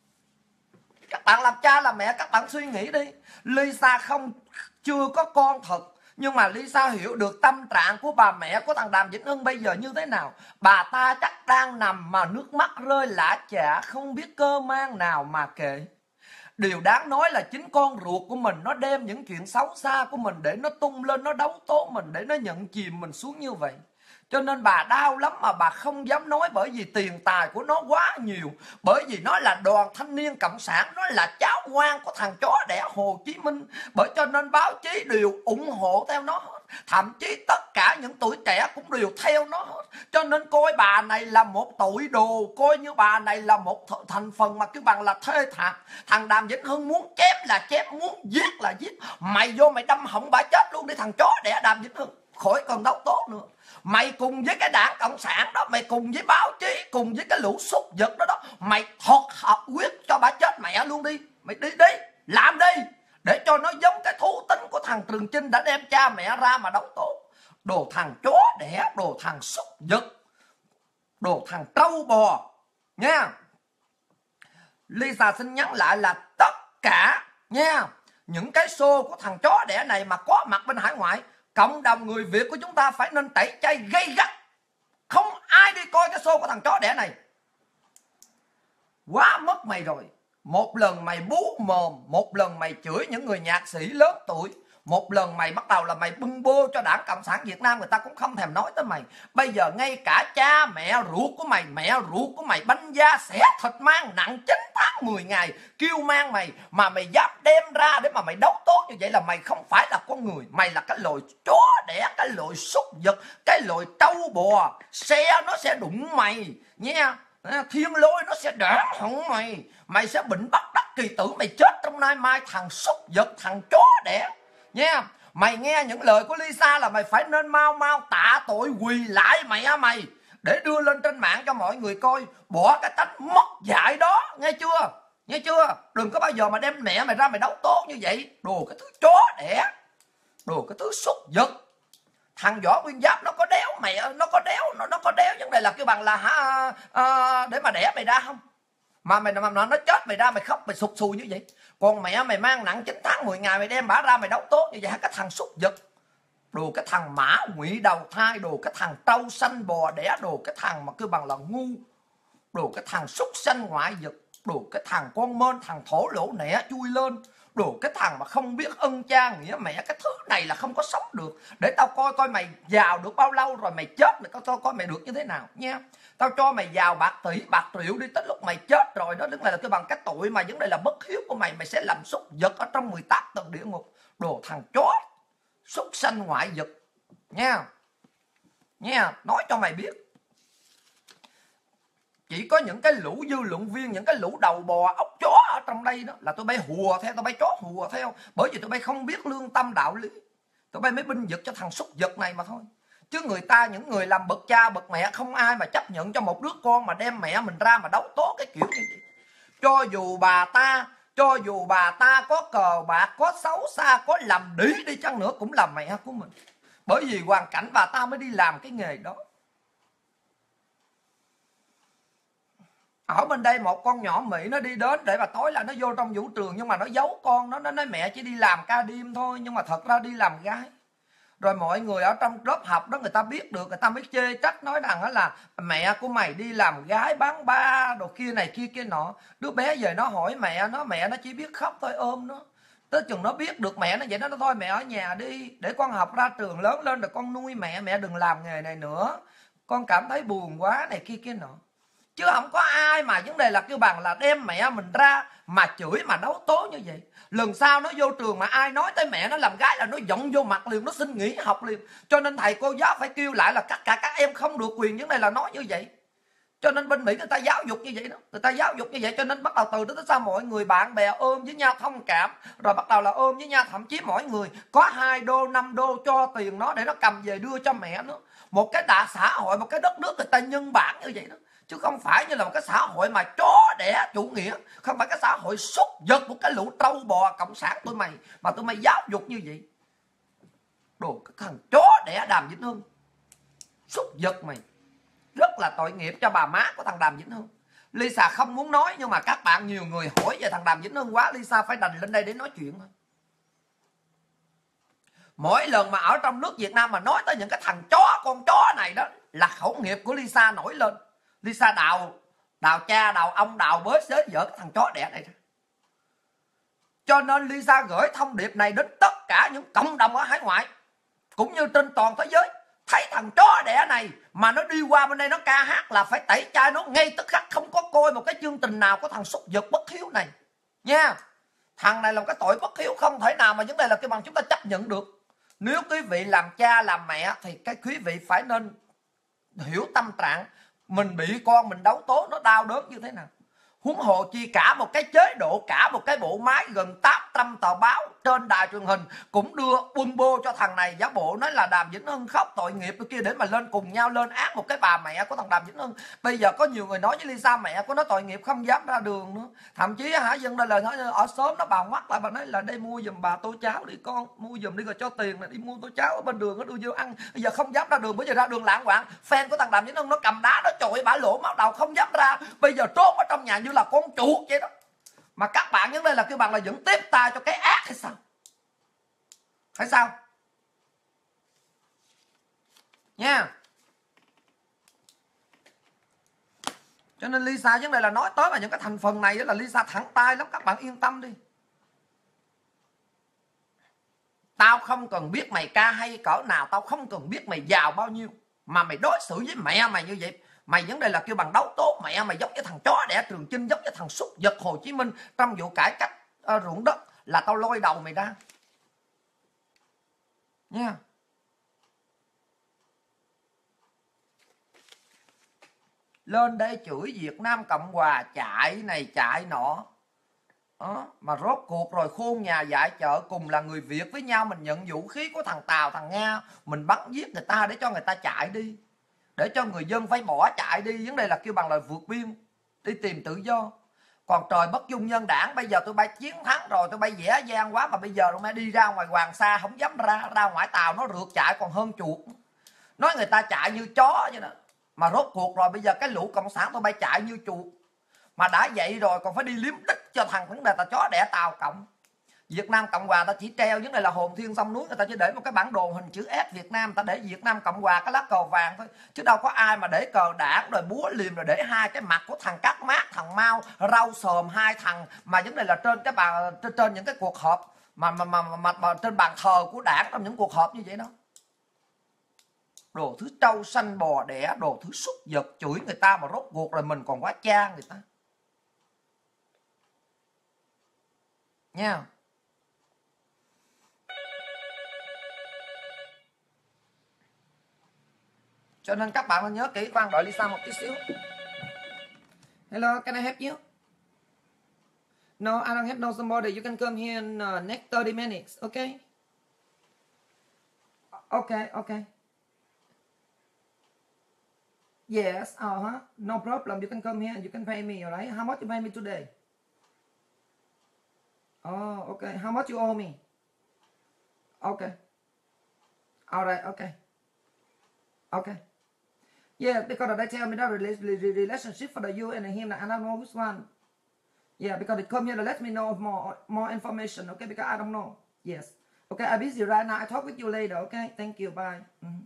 Các bạn làm cha làm mẹ, các bạn suy nghĩ đi. Lisa chưa có con thật, nhưng mà Lisa hiểu được tâm trạng của bà mẹ của thằng Đàm Vĩnh Hưng bây giờ như thế nào. Bà ta chắc đang nằm mà nước mắt rơi lã chả, không biết cơ mang nào mà kể. Điều đáng nói là chính con ruột của mình nó đem những chuyện xấu xa của mình để nó tung lên, nó đấu tố mình, để nó nhận chìm mình xuống như vậy. Cho nên bà đau lắm mà bà không dám nói, bởi vì tiền tài của nó quá nhiều, bởi vì nó là đoàn thanh niên cộng sản, nó là cháu ngoan của thằng chó đẻ Hồ Chí Minh, bởi cho nên báo chí đều ủng hộ theo nó hết, thậm chí tất cả những tuổi trẻ cũng đều theo nó hết. Cho nên coi bà này là một tội đồ, coi như bà này là một thành phần mà cái bằng là thê thảm. Thằng Đàm Vĩnh Hưng muốn chém là chém, muốn giết là giết. Mày vô mày đâm họng bà chết luôn đi thằng chó đẻ Đàm Vĩnh Hưng, khỏi cần đấu tố nữa. Mày cùng với cái đảng cộng sản đó, mày cùng với báo chí, cùng với cái lũ súc vật đó, mày thuật học quyết cho bà chết mẹ luôn đi. Mày đi làm đi, để cho nó giống cái thú tính của thằng Trường Chinh đã đem cha mẹ ra mà đấu tố. Đồ thằng chó đẻ, đồ thằng súc vật, đồ thằng trâu bò nha. Lisa xin nhắn lại là tất cả nha, những cái show của thằng chó đẻ này mà có mặt bên hải ngoại, cộng đồng người Việt của chúng ta phải nên tẩy chay gây gắt. Không ai đi coi cái show của thằng chó đẻ này. Quá mất mày rồi. Một lần mày bú mồm, một lần mày chửi những người nhạc sĩ lớn tuổi, Một lần mày bắt đầu là mày bưng bô cho Đảng Cộng sản Việt Nam, người ta cũng không thèm nói tới mày. Bây giờ ngay cả cha mẹ ruột của mày, mẹ ruột của mày banh da xẻ thịt mang nặng 9 tháng 10 ngày kêu mang mày, mà mày dám đem ra để mà mày đấu tố như vậy là mày không phải là con người. Mày là cái loài chó đẻ, cái loài súc vật, cái loài trâu bò. Xe nó sẽ đụng mày nha, thiên lôi nó sẽ đỡ hỏng mày. Mày sẽ bệnh bất đắc kỳ tử, mày chết trong nay mai, thằng súc vật, thằng chó đẻ nha. Mày nghe những lời của Lisa là mày phải nên mau mau tạ tội quỳ lại mẹ mày, để đưa lên trên mạng cho mọi người coi, bỏ cái tánh mất dạy đó, nghe chưa? Nghe chưa? Đừng có bao giờ mà đem mẹ mày ra mày đấu tố như vậy. Đồ cái thứ chó đẻ, đồ cái thứ súc vật. Thằng Võ Nguyên Giáp nó có đéo mẹ, nó có đéo vấn đề là kêu bằng là để mà đẻ mày ra không? Mà nó chết mày ra, mày khóc mày sụt sùi như vậy. Còn mẹ mày mang nặng 9 tháng 10 ngày, mày đem bả ra mày đấu tố như vậy hả? Cái thằng súc vật, đồ cái thằng mã ngụy đầu thai, đồ cái thằng trâu xanh bò đẻ, đồ cái thằng mà kêu bằng là ngu, đồ cái thằng súc sanh ngoại vật, đồ cái thằng con mên, thằng thổ lỗ nẻ chui lên, đồ cái thằng mà không biết ân cha nghĩa mẹ. Cái thứ này là không có sống được. Để tao coi coi mày giàu được bao lâu rồi mày chết, mày coi mày được như thế nào nha. Tao cho mày giàu bạc tỷ bạc triệu đi, tới lúc mày chết rồi đó, đứng lại là cái bằng cái tội mà vấn đề là bất hiếu của mày, mày sẽ làm súc vật ở trong 18 tầng địa ngục. Đồ thằng chó súc sanh ngoại vật nha. Nha, nói cho mày biết. Chỉ có những cái lũ dư luận viên, những cái lũ đầu bò ốc chó ở trong đây đó là tụi bay hùa theo, tụi bay chó hùa theo. Bởi vì tụi bay không biết lương tâm đạo lý, tụi bay mới binh vực cho thằng súc vật này mà thôi. Chứ người ta, những người làm bậc cha bậc mẹ, không ai mà chấp nhận cho một đứa con mà đem mẹ mình ra mà đấu tố cái kiểu như vậy. Cho dù bà ta có cờ bạc, có xấu xa, có làm đĩ đi chăng nữa cũng là mẹ của mình. Bởi vì hoàn cảnh bà ta mới đi làm cái nghề đó. Ở bên đây một con nhỏ Mỹ nó đi đến để mà tối là nó vô trong vũ trường, nhưng mà nó giấu con nó nói mẹ chỉ đi làm ca đêm thôi, nhưng mà thật ra đi làm gái. Rồi mọi người ở trong lớp học đó người ta biết được, người ta mới chê trách, nói rằng là mẹ của mày đi làm gái bán ba đồ kia này kia nọ. Đứa bé về nó hỏi mẹ nó chỉ biết khóc thôi, ôm nó. Tới chừng nó biết được mẹ nó vậy, nó nói thôi mẹ ở nhà đi, để con học ra trường lớn lên rồi con nuôi mẹ đừng làm nghề này nữa, con cảm thấy buồn quá này kia nọ. Chứ không có ai mà vấn đề là kêu bằng là đem mẹ mình ra mà chửi mà đấu tố như vậy. Lần sau nó vô trường mà ai nói tới mẹ nó làm gái là nó giọng vô mặt liền, nó xin nghỉ học liền. Cho nên thầy cô giáo phải kêu lại là tất cả các em không được quyền vấn đề là nói như vậy. Cho nên bên Mỹ người ta giáo dục như vậy đó, người ta giáo dục như vậy, cho nên bắt đầu từ đó tới sau mọi người bạn bè ôm với nhau thông cảm, rồi bắt đầu là ôm với nhau, thậm chí mỗi người có 2 đô 5 đô cho tiền nó để nó cầm về đưa cho mẹ nó. Một cái xã hội, một cái đất nước người ta nhân bản như vậy đó, chứ không phải như là một cái xã hội mà chó đẻ chủ nghĩa, không phải cái xã hội súc vật, một cái lũ trâu bò cộng sản tụi mày mà tụi mày giáo dục như vậy. Đồ cái thằng chó đẻ Đàm Vĩnh Hưng, súc vật mày. Rất là tội nghiệp cho bà má của thằng Đàm Vĩnh Hưng. Lisa không muốn nói, nhưng mà các bạn nhiều người hỏi về thằng Đàm Vĩnh Hưng quá, Lisa phải đành lên đây để nói chuyện thôi. Mỗi lần mà ở trong nước Việt Nam mà nói tới những cái thằng chó, con chó này đó, là khẩu nghiệp của Lisa nổi lên. Lisa đào cha, đào ông, đào bới xế vợ cái thằng chó đẻ này. Cho nên Lisa gửi thông điệp này đến tất cả những cộng đồng ở hải ngoại cũng như trên toàn thế giới. Thấy thằng chó đẻ này mà nó đi qua bên đây nó ca hát là phải tẩy chay nó ngay tức khắc, không có coi một cái chương trình nào của thằng súc vật bất hiếu này nha. Thằng này là một cái tội bất hiếu không thể nào mà vấn đề là cái bằng chúng ta chấp nhận được. Nếu quý vị làm cha làm mẹ thì cái quý vị phải nên hiểu tâm trạng mình bị con mình đấu tố nó đau đớn như thế nào. Huống hồ chi cả một cái chế độ, cả một cái bộ máy gần 800 tờ báo trên đài truyền hình cũng đưa bưng bô cho thằng này, giả bộ nói là Đàm Vĩnh Hưng khóc tội nghiệp kia để mà lên cùng nhau lên án một cái bà mẹ của thằng Đàm Vĩnh Hưng. Bây giờ có nhiều người nói với Lisa mẹ của nó tội nghiệp không dám ra đường nữa. Thậm chí dân đây là nói ở sớm nó bà ngoắt lại, bà nói là đây mua giùm bà tô cháo đi con, mua giùm đi rồi cho tiền là đi mua tô cháo ở bên đường nó đưa vô ăn. Bây giờ không dám ra đường, bây giờ ra đường lạng quạng, fan của thằng Đàm Vĩnh Hưng nó cầm đá nó chọi bả lỗ máu đầu không dám ra. Bây giờ trốn ở trong nhà như là con chuột vậy đó. Mà các bạn những đây là kêu bằng là vẫn tiếp tay cho cái ác hay sao? Hay sao? Nha. Cho nên Lisa vấn đề là nói tới mà những cái thành phần này là Lisa thẳng tay lắm, các bạn yên tâm đi. Tao không cần biết mày ca hay cỡ nào, tao không cần biết mày giàu bao nhiêu, mà mày đối xử với mẹ mày như vậy, mày vấn đề là kêu bằng đấu tốt mẹ mày, giống như thằng chó đẻ Trường Chinh, giống như thằng súc vật Hồ Chí Minh trong vụ cải cách ruộng đất, là tao lôi đầu mày ra nha. Lên đây chửi Việt Nam Cộng Hòa, chạy này chạy nọ đó. Mà rốt cuộc rồi khôn nhà dạy chợ, cùng là người Việt với nhau, mình nhận vũ khí của thằng Tàu thằng Nga, mình bắn giết người ta để cho người ta chạy đi, để cho người dân phải bỏ chạy đi. Vấn đề là kêu bằng là vượt biên đi tìm tự do. Còn trời bất dung nhân đảng, bây giờ tụi bay chiến thắng rồi, tụi bay dễ dàng quá, mà bây giờ tụi bay đi ra ngoài Hoàng Sa không dám ra ngoài Tàu, nó rượt chạy còn hơn chuột. Nói người ta chạy như chó vậy nè, mà rốt cuộc rồi bây giờ cái lũ cộng sản tụi bay chạy như chuột. Mà đã vậy rồi còn phải đi liếm đích cho thằng vấn đề là chó đẻ Tàu Cộng. Việt Nam Cộng Hòa ta chỉ treo vấn đề là hồn thiên sông núi, người ta chỉ để một cái bản đồ hình chữ S Việt Nam, ta để Việt Nam Cộng Hòa cái lá cờ vàng thôi, chứ đâu có ai mà để cờ đảng rồi búa liềm rồi để hai cái mặt của thằng Cát Mát, thằng Mao rau sờm, hai thằng mà vấn đề là trên cái bàn, trên những cái cuộc họp mà trên bàn thờ của đảng, trong những cuộc họp như vậy đó. Đồ thứ trâu xanh bò đẻ, đồ thứ súc vật, chửi người ta mà rốt cuộc rồi mình còn quá cha người ta nha. Cho nên các bạn nhớ kỹ, khoan đợi Lisa một tí xíu. Hello, can I help you? No, I don't have no somebody. You can come here in next 30 minutes, okay? Okay, okay. Yes, no problem. You can come here and you can pay me, alright? How much you pay me today? Oh, okay. How much you owe me? Okay. Alright, okay. Okay. Yeah, because they tell me that relationship for the you and him, and I don't know which one. Yeah, because they come here to let me know more information, okay? Because I don't know. Yes. Okay, I'm busy right now. I talk with you later, okay? Thank you, bye.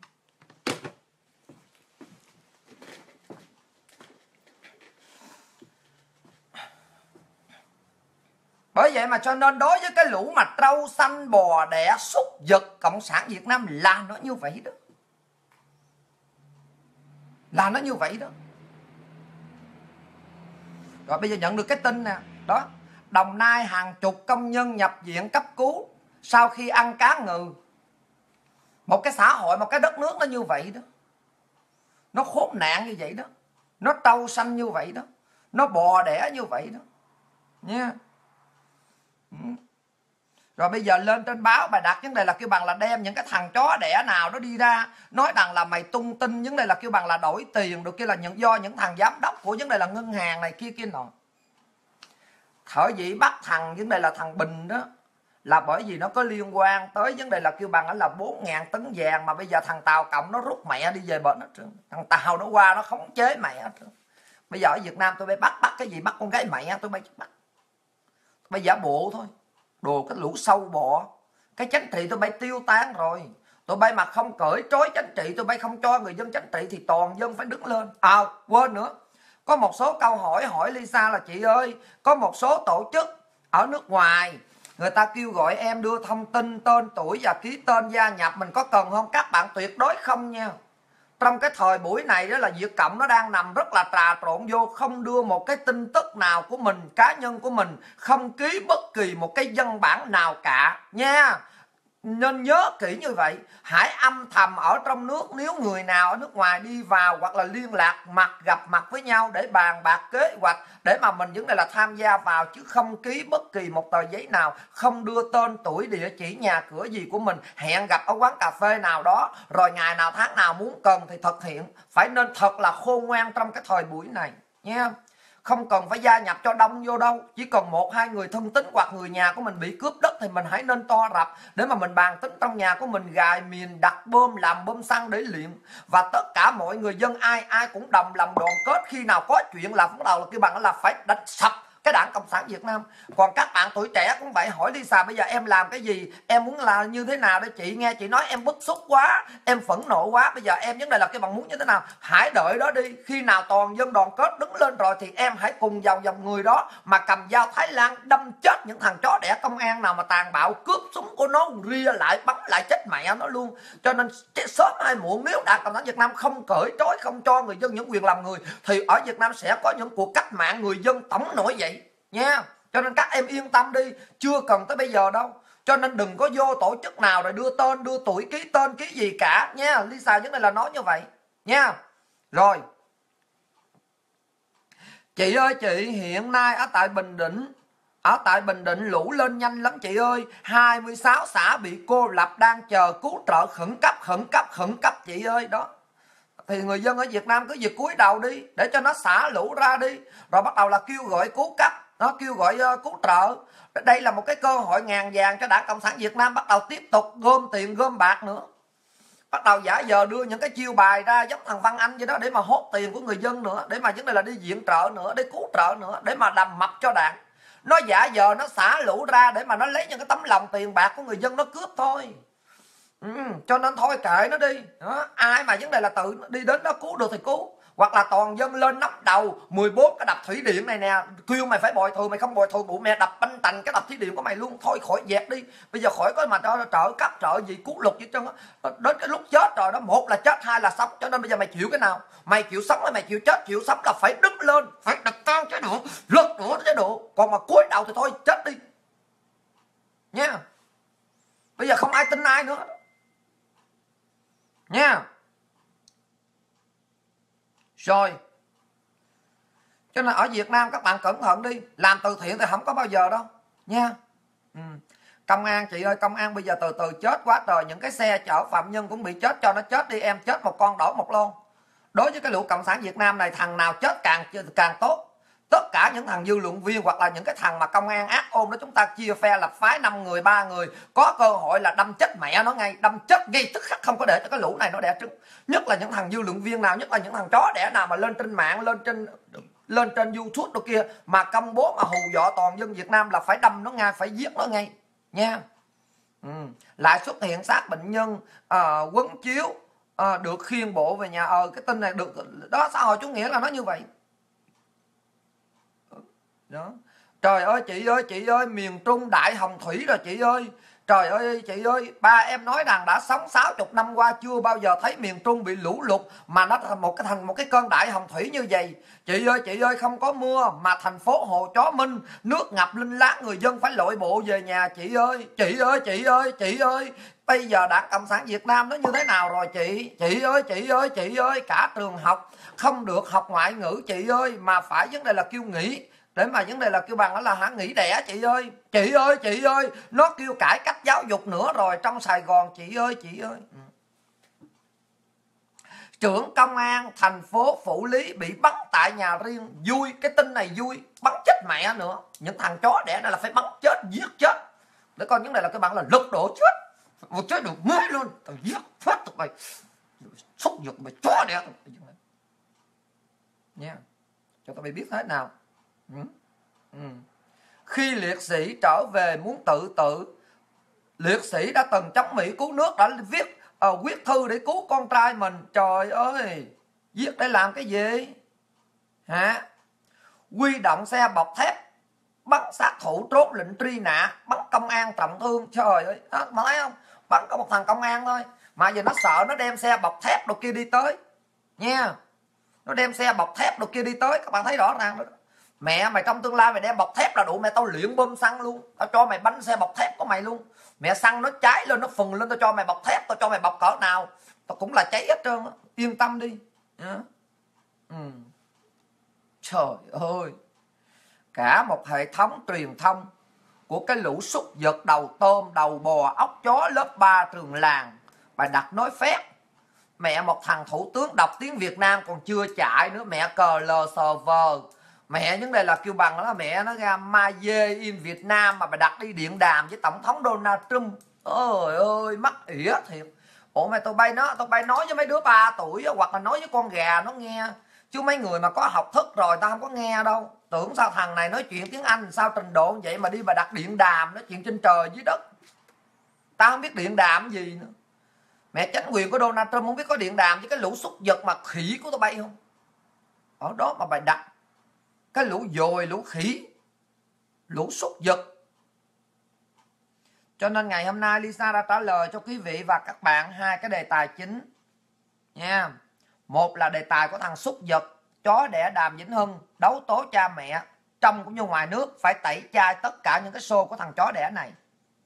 Bởi vậy mà cho nên đối với cái lũ mà trâu xanh bò đẻ súc vật cộng sản Việt Nam là nó như vậy đó. Là nó như vậy đó. Rồi bây giờ nhận được cái tin nè. Đó, Đồng Nai hàng chục công nhân nhập viện cấp cứu sau khi ăn cá ngừ. Một cái xã hội, một cái đất nước nó như vậy đó. Nó khốn nạn như vậy đó. Nó trâu xanh như vậy đó. Nó bò đẻ như vậy đó nha. Rồi bây giờ lên trên báo bài đặt vấn đề là kêu bằng là đem những cái thằng chó đẻ nào đó đi ra nói rằng là mày tung tin, vấn đề là kêu bằng là đổi tiền được kia, là do những thằng giám đốc của vấn đề là ngân hàng này kia nọ. Thở dĩ bắt thằng vấn đề là thằng Bình đó là bởi vì nó có liên quan tới vấn đề là kêu bằng là 4.000 tấn vàng, mà bây giờ thằng Tàu Cộng nó rút mẹ đi về bển hết trơn. Thằng Tàu nó qua nó khống chế mẹ hết trơn. Bây giờ ở Việt Nam tôi bay bắt cái gì, bắt con gái mẹ tôi bay bắt. Bây giả bộ thôi. Đồ cái lũ sâu bọ. Cái chính trị tụi bay tiêu tan rồi. Tụi bay mà không cởi trói chính trị, tụi bay không cho người dân chính trị thì toàn dân phải đứng lên. Quên nữa. Có một số câu hỏi Lisa là chị ơi, có một số tổ chức ở nước ngoài người ta kêu gọi em đưa thông tin tên tuổi và ký tên gia nhập, mình có cần không? Các bạn tuyệt đối không nha. Trong cái thời buổi này đó là Việt Cộng nó đang nằm rất là trà trộn vô, không đưa một cái tin tức nào của mình, cá nhân của mình, không ký bất kỳ một cái văn bản nào cả nha. Nên nhớ kỹ như vậy. Hãy âm thầm ở trong nước, nếu người nào ở nước ngoài đi vào hoặc là liên lạc gặp mặt với nhau để bàn bạc kế hoạch để mà mình vấn đề là tham gia vào, chứ không ký bất kỳ một tờ giấy nào, không đưa tên tuổi, địa chỉ, nhà cửa gì của mình, hẹn gặp ở quán cà phê nào đó rồi ngày nào tháng nào muốn cần thì thực hiện. Phải nên thật là khôn ngoan trong cái thời buổi này nha. Không cần phải gia nhập cho đông vô đâu. Chỉ cần 1-2 người thân tín hoặc người nhà của mình bị cướp đất thì mình hãy nên to rập để mà mình bàn tính trong nhà của mình gài mìn, đặt bơm, làm bơm xăng để liệm. Và tất cả mọi người dân ai cũng đồng lòng đoàn kết. Khi nào có chuyện là bắt đầu là cái bằng là phải đánh sập cái Đảng Cộng sản Việt Nam. Còn các bạn tuổi trẻ cũng vậy, hỏi Lisa bây giờ em làm cái gì, em muốn là như thế nào để chị nghe chị nói em bức xúc quá, em phẫn nộ quá, bây giờ em vấn đề là cái bạn muốn như thế nào, hãy đợi đó đi, khi nào toàn dân đoàn kết đứng lên rồi thì em hãy cùng vào dòng người đó mà cầm dao Thái Lan đâm chết những thằng chó đẻ công an nào mà tàn bạo, cướp súng của nó ria lại bắn lại chết mẹ nó luôn. Cho nên sớm hay muộn nếu Đảng Cộng sản Việt Nam không cởi trói, không cho người dân những quyền làm người thì ở Việt Nam sẽ có những cuộc cách mạng người dân tổng nổi dậy nha. Cho nên các em yên tâm đi, chưa cần tới bây giờ đâu. Cho nên đừng có vô tổ chức nào rồi đưa tên, đưa tuổi, ký tên, ký gì cả nha. Lisa vấn đề là nói như vậy nha. Rồi chị ơi, chị hiện nay ở tại Bình Định lũ lên nhanh lắm chị ơi. 26 xã bị cô lập đang chờ cứu trợ khẩn cấp chị ơi. Đó thì người dân ở Việt Nam cứ việc cúi đầu đi để cho nó xả lũ ra đi, rồi bắt đầu là kêu gọi cứu cấp, nó kêu gọi cứu trợ. Đây là một cái cơ hội ngàn vàng cho Đảng Cộng sản Việt Nam bắt đầu tiếp tục gom tiền gom bạc nữa, bắt đầu giả vờ đưa những cái chiêu bài ra giống thằng Văn Anh vậy đó để mà hốt tiền của người dân nữa, để mà vấn đề là đi viện trợ nữa, để cứu trợ nữa, để mà đầm mập cho Đảng. Nó giả vờ nó xả lũ ra để mà nó lấy những cái tấm lòng tiền bạc của người dân nó cướp thôi. Cho nên thôi kệ nó đi đó. Ai mà vấn đề là tự đi đến đó cứu được thì cứu, hoặc là toàn dân lên nắp đầu 14 cái đập thủy điện này nè, kêu mày phải bồi thường, mày không bồi thường bụ mẹ đập banh tành cái đập thủy điện của mày luôn. Thôi khỏi dẹp đi, bây giờ khỏi có mà cho trợ cấp trợ gì cứu lục gì trơn á. Đến cái lúc chết rồi đó, một là chết, hai là sống. Cho nên bây giờ mày chịu cái nào, mày chịu sống hay mày chịu chết? Chịu sống là phải đứng lên, phải đặt cao chế độ, lật đổ chế độ, còn mà cúi đầu thì thôi chết đi nha. Bây giờ không ai tin ai nữa nha. Rồi cho nên ở Việt Nam các bạn cẩn thận đi, làm từ thiện thì không có bao giờ đâu nha. Công an chị ơi, công an bây giờ từ từ chết quá trời, những cái xe chở phạm nhân cũng bị chết, cho nó chết đi em, chết một con đổ một lon. Đối với cái lũ Cộng sản Việt Nam này, thằng nào chết càng tốt. Tất cả những thằng dư luận viên hoặc là những cái thằng mà công an ác ôn đó, chúng ta chia phe lập phái 5 người 3 người, có cơ hội là đâm chết mẹ nó ngay, đâm chết ngay tức khắc, không có để cho cái lũ này nó đẻ trứng. Nhất là những thằng dư luận viên nào, nhất là những thằng chó đẻ nào mà lên trên mạng, lên trên YouTube đồ kia mà công bố mà hù dọa toàn dân Việt Nam là phải đâm nó ngay, phải giết nó ngay nha. Lại xuất hiện xác bệnh nhân quấn chiếu được khiêng bộ về nhà. Cái tin này được đó, xã hội chủ nghĩa là nó như vậy đó. Trời ơi chị ơi, miền Trung đại hồng thủy rồi chị ơi. Trời ơi chị ơi, ba em nói rằng đã sống 60 năm qua chưa bao giờ thấy miền Trung bị lũ lụt mà nó thành một cái cơn đại hồng thủy như vậy. Chị ơi, không có mưa mà thành phố Hồ Chó Minh nước ngập linh láng, người dân phải lội bộ về nhà chị ơi. Chị ơi, bây giờ Đảng Cộng sản Việt Nam nó như thế nào rồi chị ơi, cả trường học không được học ngoại ngữ chị ơi, mà phải vấn đề là kêu nghỉ, để mà vấn đề là kêu bằng đó là hả nghỉ đẻ chị ơi, nó kêu cải cách giáo dục nữa rồi trong Sài Gòn chị ơi. Trưởng công an thành phố Phủ Lý bị bắn tại nhà riêng. Vui, cái tin này vui, bắn chết mẹ nữa. Những thằng chó đẻ này là phải bắn chết, giết chết. Để coi vấn đề là cái bạn là lật đổ chết, một chết được mới luôn, tao giết chết tụi mày, xúc dục mày chó đẻ nha, cho tao mày biết thế nào. Khi liệt sĩ trở về muốn tự tử, liệt sĩ đã từng chống Mỹ cứu nước, đã viết quyết thư để cứu con trai mình. Trời ơi, viết để làm cái gì hả? Huy động xe bọc thép bắn sát thủ trốn lệnh truy nã, bắn công an trọng thương. Trời ơi, mà thấy không, bắn có một thằng công an thôi mà giờ nó sợ, nó đem xe bọc thép đồ kia đi tới nha. Nó đem xe bọc thép đồ kia đi tới, các bạn thấy rõ ràng đó. Mẹ mày trong tương lai mày đem bọc thép là đủ mẹ tao luyện bơm xăng luôn, tao cho mày bánh xe bọc thép của mày luôn. Mẹ xăng nó cháy lên, nó phừng lên, tao cho mày bọc thép, tao cho mày bọc cỡ nào tao cũng là cháy hết trơn á, yên tâm đi. Trời ơi, cả một hệ thống truyền thông của cái lũ súc vật đầu tôm, đầu bò, ốc chó lớp 3 trường làng, bài đặt nói phét. Mẹ một thằng thủ tướng đọc tiếng Việt Nam còn chưa chạy nữa, mẹ cờ lờ sờ vờ. Mẹ vấn đề là kêu bằng đó, mẹ nó ra Maye in Việt Nam mà bà đặt đi điện đàm với tổng thống Donald Trump. Ôi ơi, mắc ỉa thiệt. Ủa mày tụi bay nói với mấy đứa 3 tuổi hoặc là nói với con gà nó nghe, chứ mấy người mà có học thức rồi tao không có nghe đâu tưởng sao thằng này nói chuyện tiếng Anh sao trình độ vậy mà đi mà đặt điện đàm nói chuyện trên trời dưới đất. Tao không biết điện đàm gì nữa. Mẹ chính quyền của Donald Trump không biết có điện đàm với cái lũ súc vật mà khỉ của tụi bay không? Ở đó mà mày đặt cái lũ dồi, lũ khỉ, lũ súc vật. Cho nên ngày hôm nay Lisa đã trả lời cho quý vị và các bạn hai cái đề tài chính nha. Một là đề tài của thằng súc vật chó đẻ Đàm Vĩnh Hưng đấu tố cha mẹ trong cũng như ngoài nước, phải tẩy chay tất cả những cái show của thằng chó đẻ này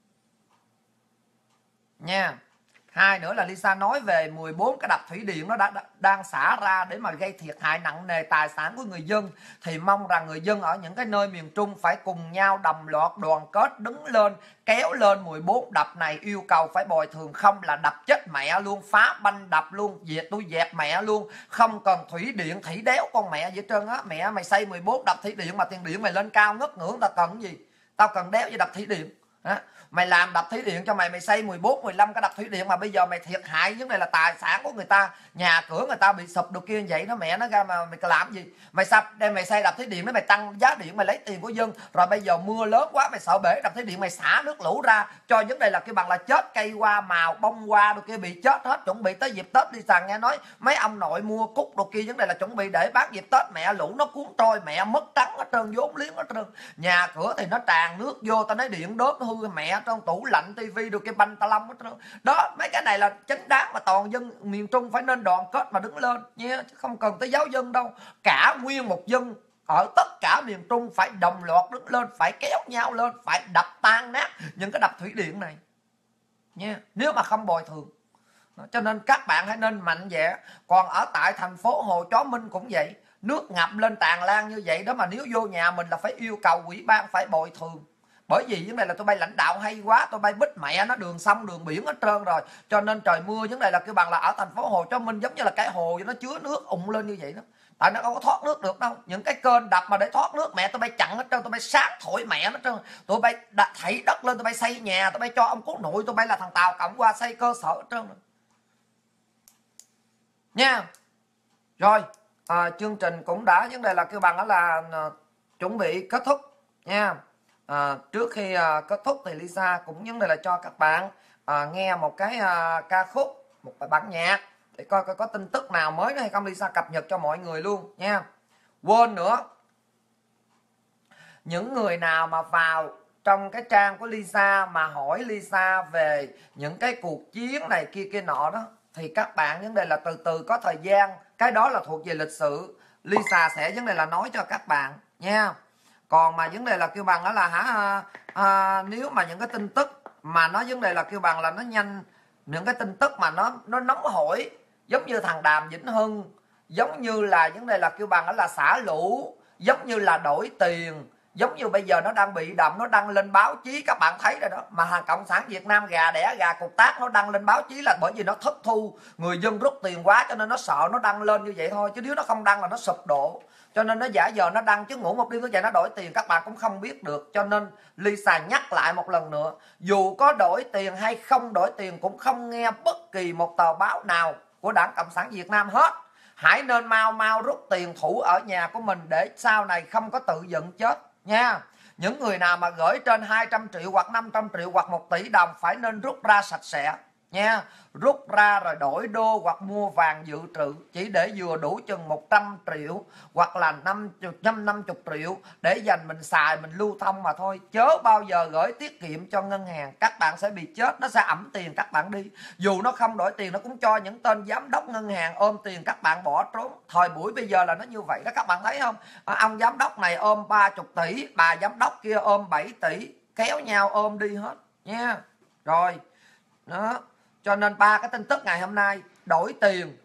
nha. Hai nữa là Lisa nói về 14 cái đập thủy điện nó đang xả ra để mà gây thiệt hại nặng nề tài sản của người dân. Thì mong rằng người dân ở những cái nơi miền Trung phải cùng nhau đồng loạt đoàn kết đứng lên kéo lên 14 đập này, yêu cầu phải bồi thường, không là đập chết mẹ luôn, phá banh đập luôn, tôi dẹp mẹ luôn, không cần thủy điện thủy đéo con mẹ vậy trơn á. Mẹ mày xây 14 đập thủy điện mà tiền điện mày lên cao ngất ngưỡng, tao cần gì? Tao cần đéo với đập thủy điện. Mày làm đập thủy điện cho mày xây 14, 15 cái đập thủy điện mà bây giờ mày thiệt hại vấn đề là tài sản của người ta, nhà cửa người ta bị sụp được kia vậy đó mẹ nó ra mà mày làm gì? Mày sắp đem mày xây đập thủy điện để mày tăng giá điện, mày lấy tiền của dân, rồi bây giờ mưa lớn quá mày sợ bể đập thủy điện, mày xả nước lũ ra cho vấn đề là cái bằng là chết cây hoa màu bông hoa đồ kia bị chết hết, chuẩn bị tới dịp Tết đi sàn. Nghe nói mấy ông nội mua cúc đồ kia vấn đề là chuẩn bị để bán dịp Tết, mẹ lũ nó cuốn trôi, mẹ mất trắng hết trơn, vốn liếng hết trơn, nhà cửa thì nó tràn nước vô, tao nói điện đốt nó hư mẹ trong tủ lạnh tivi được cái banh ta lâm hết trơn đó. Mấy cái này là chính đáng mà toàn dân miền Trung phải nên đoàn kết mà đứng lên nha, chứ không cần tới giáo dân đâu. Cả nguyên một dân ở tất cả miền Trung phải đồng loạt đứng lên, phải kéo nhau lên, phải đập tan nát những cái đập thủy điện này nha, nếu mà không bồi thường. Cho nên các bạn hãy nên mạnh dạn. Còn ở tại thành phố Hồ Chí Minh cũng vậy, nước ngập lên tràn lan như vậy đó, mà nếu vô nhà mình là phải yêu cầu ủy ban phải bồi thường. Bởi vì vấn đề là tụi bay lãnh đạo hay quá, tụi bay bích mẹ nó đường sông đường biển hết trơn rồi, cho nên trời mưa vấn đề là kêu bằng là ở thành phố Hồ Chí Minh giống như là cái hồ nó chứa nước ụng lên như vậy đó. Tại nó không có thoát nước được đâu, những cái kênh đập mà để thoát nước mẹ tụi bay chặn hết trơn, tụi bay sát thổi mẹ nó trơn, tụi bay thảy đất lên, tụi bay xây nhà, tụi bay cho ông cố nội tụi bay là thằng Tàu Cộng qua xây cơ sở hết trơn rồi nha. Rồi chương trình cũng đã vấn đề là kêu bằng đó là chuẩn bị kết thúc nha. Trước khi kết thúc thì Lisa cũng vấn đề là cho các bạn nghe một cái ca khúc, một bài bản nhạc để coi có tin tức nào mới hay không, Lisa cập nhật cho mọi người luôn nha. Quên nữa, những người nào mà vào trong cái trang của Lisa mà hỏi Lisa về những cái cuộc chiến này kia nọ đó, thì các bạn vấn đề là từ từ có thời gian, cái đó là thuộc về lịch sử, Lisa sẽ vấn đề là nói cho các bạn nha. Còn mà vấn đề là kêu bằng đó là nếu mà những cái tin tức mà nó vấn đề là kêu bằng là nó nhanh, những cái tin tức mà nó nóng hổi giống như thằng Đàm Vĩnh Hưng, giống như là vấn đề là kêu bằng đó là xả lũ, giống như là đổi tiền, giống như bây giờ nó đang bị động, nó đăng lên báo chí, các bạn thấy rồi đó. Mà hàng Cộng sản Việt Nam gà đẻ gà cục tác nó đăng lên báo chí là bởi vì nó thất thu, người dân rút tiền quá cho nên nó sợ nó đăng lên như vậy thôi, chứ nếu nó không đăng là nó sụp đổ. Cho nên nó giả giờ nó đăng, chứ ngủ một đêm thức dậy nó đổi tiền các bạn cũng không biết được. Cho nên Lisa nhắc lại một lần nữa, dù có đổi tiền hay không đổi tiền cũng không nghe bất kỳ một tờ báo nào của Đảng Cộng sản Việt Nam hết. Hãy nên mau rút tiền thủ ở nhà của mình để sau này không có tự giận chết nha. Những người nào mà gửi trên 200 triệu hoặc 500 triệu hoặc 1 tỷ đồng phải nên rút ra sạch sẽ nha. Rút ra rồi đổi đô hoặc mua vàng dự trữ chỉ để vừa đủ chừng 100 triệu hoặc là 150 triệu để dành mình xài, mình lưu thông mà thôi. Chớ bao giờ gửi tiết kiệm cho ngân hàng, các bạn sẽ bị chết, nó sẽ ẵm tiền các bạn đi. Dù nó không đổi tiền nó cũng cho những tên giám đốc ngân hàng ôm tiền các bạn bỏ trốn. Thời buổi bây giờ là nó như vậy đó, các bạn thấy không? Ông giám đốc này ôm 30 tỷ, bà giám đốc kia ôm 7 tỷ, kéo nhau ôm đi hết nha. Rồi đó, cho nên 3 cái tin tức ngày hôm nay: đổi tiền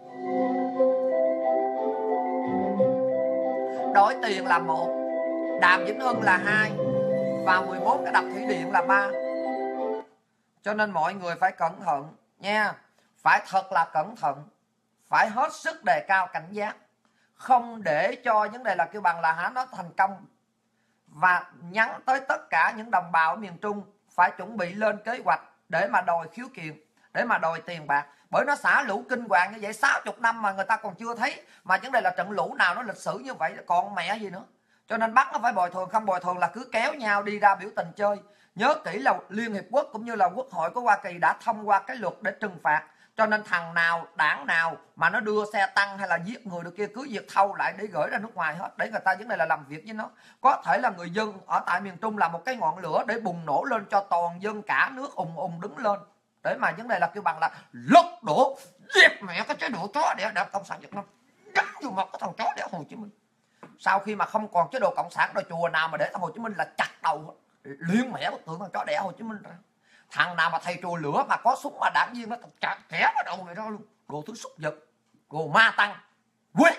là 1, Đàm Vĩnh Hưng là 2 và 14 cái đập thủy điện là 3. Cho nên mọi người phải cẩn thận nha, phải thật là cẩn thận, phải hết sức đề cao cảnh giác, không để cho vấn đề là kêu bằng là nó thành công. Và nhắn tới tất cả những đồng bào ở miền Trung phải chuẩn bị lên kế hoạch để mà đòi khiếu kiện, để mà đòi tiền bạc. Bởi nó xả lũ kinh hoàng như vậy 60 năm mà người ta còn chưa thấy, mà vấn đề là trận lũ nào nó lịch sử như vậy còn mẹ gì nữa. Cho nên bắt nó phải bồi thường, không bồi thường là cứ kéo nhau đi ra biểu tình chơi. Nhớ kỹ là Liên Hiệp Quốc cũng như là Quốc hội của Hoa Kỳ đã thông qua cái luật để trừng phạt. Cho nên thằng nào, đảng nào mà nó đưa xe tăng hay là giết người được kia cứ việc thâu lại để gửi ra nước ngoài hết. Để người ta vấn đề là làm việc với nó. Có thể là người dân ở tại miền Trung là một cái ngọn lửa để bùng nổ lên cho toàn dân cả nước ùng đứng lên. Để mà vấn đề là kêu bằng là lật đổ, giết mẹ cái chế độ chó đẻ Cộng sản Việt Nam. Đánh vô mặt cái thằng chó đẻ Hồ Chí Minh. Sau khi mà không còn chế độ Cộng sản rồi, chùa nào mà để thằng Hồ Chí Minh là chặt đầu, liên mẹ bức tượng thằng chó đẻ Hồ Chí Minh ra. Thằng nào mà thầy chùa lửa mà có súng mà đảng viên nó chặt kẻ vào đầu người đó luôn. Đồ thứ xúc vật, đồ ma tăng, quê,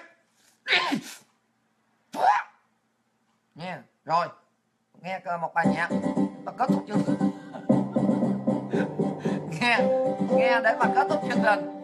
nghe rồi, nghe một bài nhạc ta kết thúc chương trình. nghe để mà kết thúc chương trình.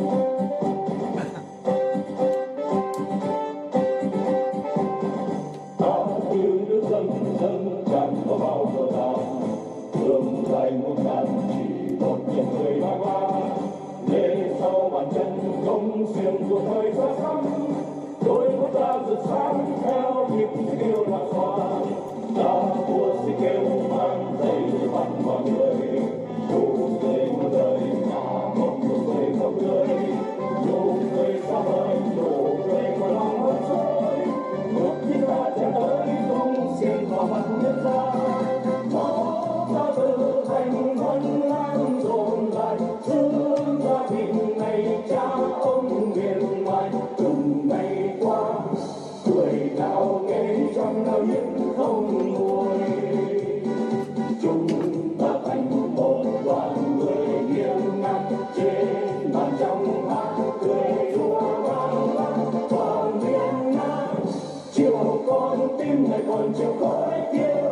Người ba qua lễ sau bàn chân công xiềng của thời xa xăm, đôi mắt ta rực sáng theo nhịp kêu lạc xoa. Ta vua sĩ kêu mang dây vặn vào người, đủ người một đời mà một người không người, đủ người xa vời, đủ người có lòng hơn trôi. Bước đi ta chạy tới công xiềng vào mặt nhân gian. Ta tự thành vân an dồn lại thương gia đình này cha ông miền ngoài. Từng ngày qua tuổi nào nghe trong nào những không nguôi, chúng ta thành một đoàn người nghiêng ngang trên bàn trong hát cười đua vang vang toàn miền Nam. Chiều con tim này còn chiều khói thiêu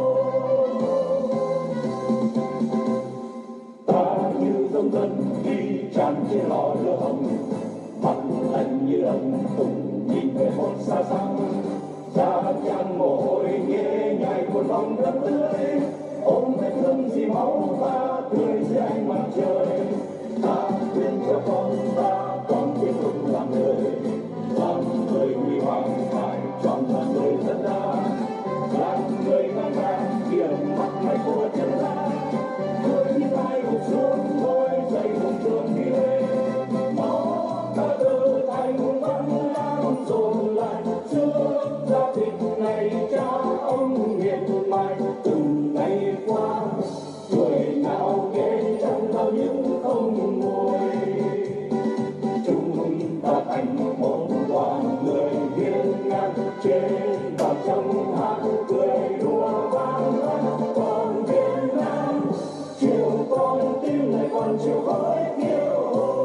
dân đi tràn trên lò lửa hồng, mặt lạnh như ẩn cùng nhìn về một xa xăm. Da chan mồ hôi nhễ nhại một vòng đất tươi, ôm vết thương gì máu ta tươi dưới ánh mặt trời. Ta khuyên cho con tiếp tục làm người huy hoàng phải chọn là người dân ta, làm người ngang ngang kiềm mặt mày của chân ta. Người như ai gục xuống ngôi dậy vùng trường đi lên, máu ta tự thành văn lang dồn lại xương gia thịt này cha ông miền mai. Từng ngày qua tuổi nào nghe trong đau những không nguôi, chúng ta thành một đoàn người hiên ngang trên và trong hát cười đua vang vang toàn Việt Nam. Chiều con tim này còn chiều khói thiêu.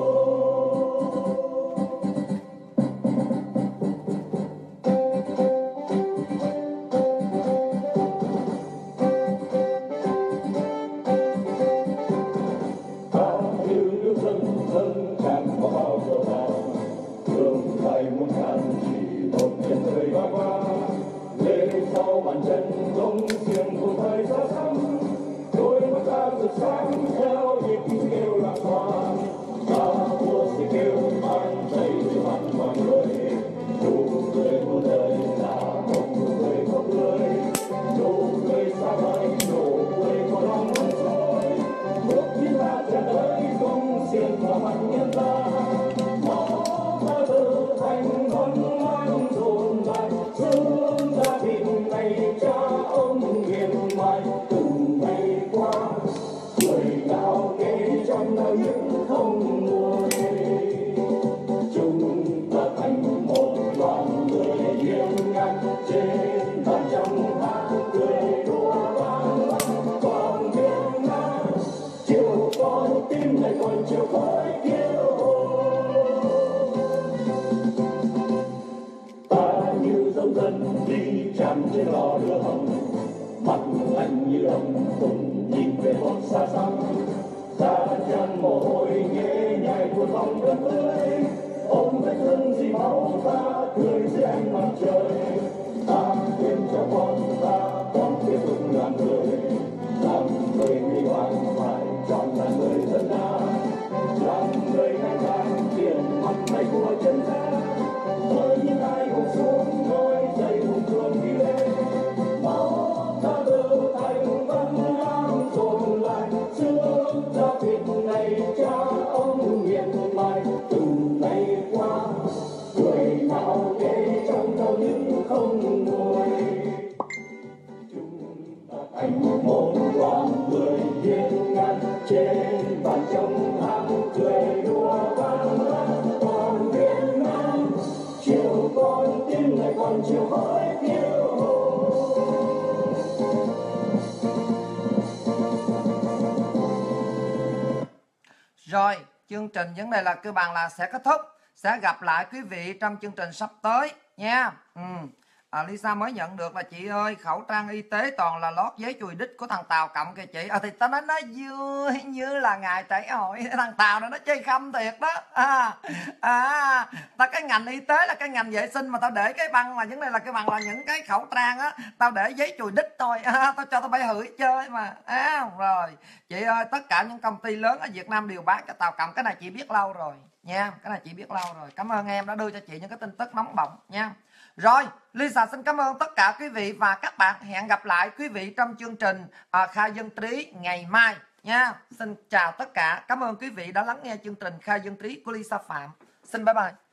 Ta như nước dâng tràn vào bao giờ nào, đường dài muôn ngàn chỉ một miền thời ba qua. Lễ sau bàn chân công xiềng của thời xa xăm, đôi mắt ta rực sáng theo nhịp kêu lạc xoa. Ta vua sĩ kêu mang dây vặn vào người, đủ người một đời là một người không người, đủ người xa vời, đủ người có lòng hơn trôi. Bước đi ta chạy tới công xiềng vào mặt nhân ta, máu ta tự thành vân an dồn lại xương gia đình này cha ông miền ngoài. Từng ngày qua tuổi nào nghe trong nào những không nguôi, chúng ta thành một đoàn người hiên ngang trên bàn trong hát cười đua vang vang toàn Việt Nam. Chiều con tim này còn chiều khói thiêu. Ta như dấu dân đi tràn trên lò lửa hồng, mặt lạnh như đồng cùng nhìn về một xa xăm. Da chan mồ hôi nhễ nhại một vòng đất tươi, ôm vết thương gì máu ta cười dưới ánh mặt trời. Ta khuyên cho con tiếp tục làm người huy hoàng phải chọn là người dân ta, làm người ngang ngang kiềm mặt mày của chân ta. Với những ai gục xuống ngôi dậy vùng trường đi lên. Rồi, chương trình vấn đề là cơ bản là sẽ kết thúc. Sẽ gặp lại quý vị trong chương trình sắp tới nha. Lisa mới nhận được là chị ơi, khẩu trang y tế toàn là lót giấy chùi đít của thằng Tàu cộng kìa chị. Thì tao nói nó vui như là ngày trải hội. Thằng Tàu này nó chơi khăm thiệt đó. Tao cái ngành y tế là cái ngành vệ sinh mà tao để cái băng là vấn đề là cái bằng là những cái khẩu trang á, tao để giấy chùi đít thôi. Tao cho tao bay hửi chơi mà. Rồi chị ơi, tất cả những công ty lớn ở Việt Nam đều bán cho Tàu cộng. Cái này chị biết lâu rồi nha, cái này chị biết lâu rồi. Cảm ơn em đã đưa cho chị những cái tin tức nóng bỏng nha. Rồi, Lisa xin cảm ơn tất cả quý vị và các bạn. Hẹn gặp lại quý vị trong chương trình Khai Dân Trí ngày mai nha. Xin chào tất cả. Cảm ơn quý vị đã lắng nghe chương trình Khai Dân Trí của Lisa Phạm. Xin bye bye.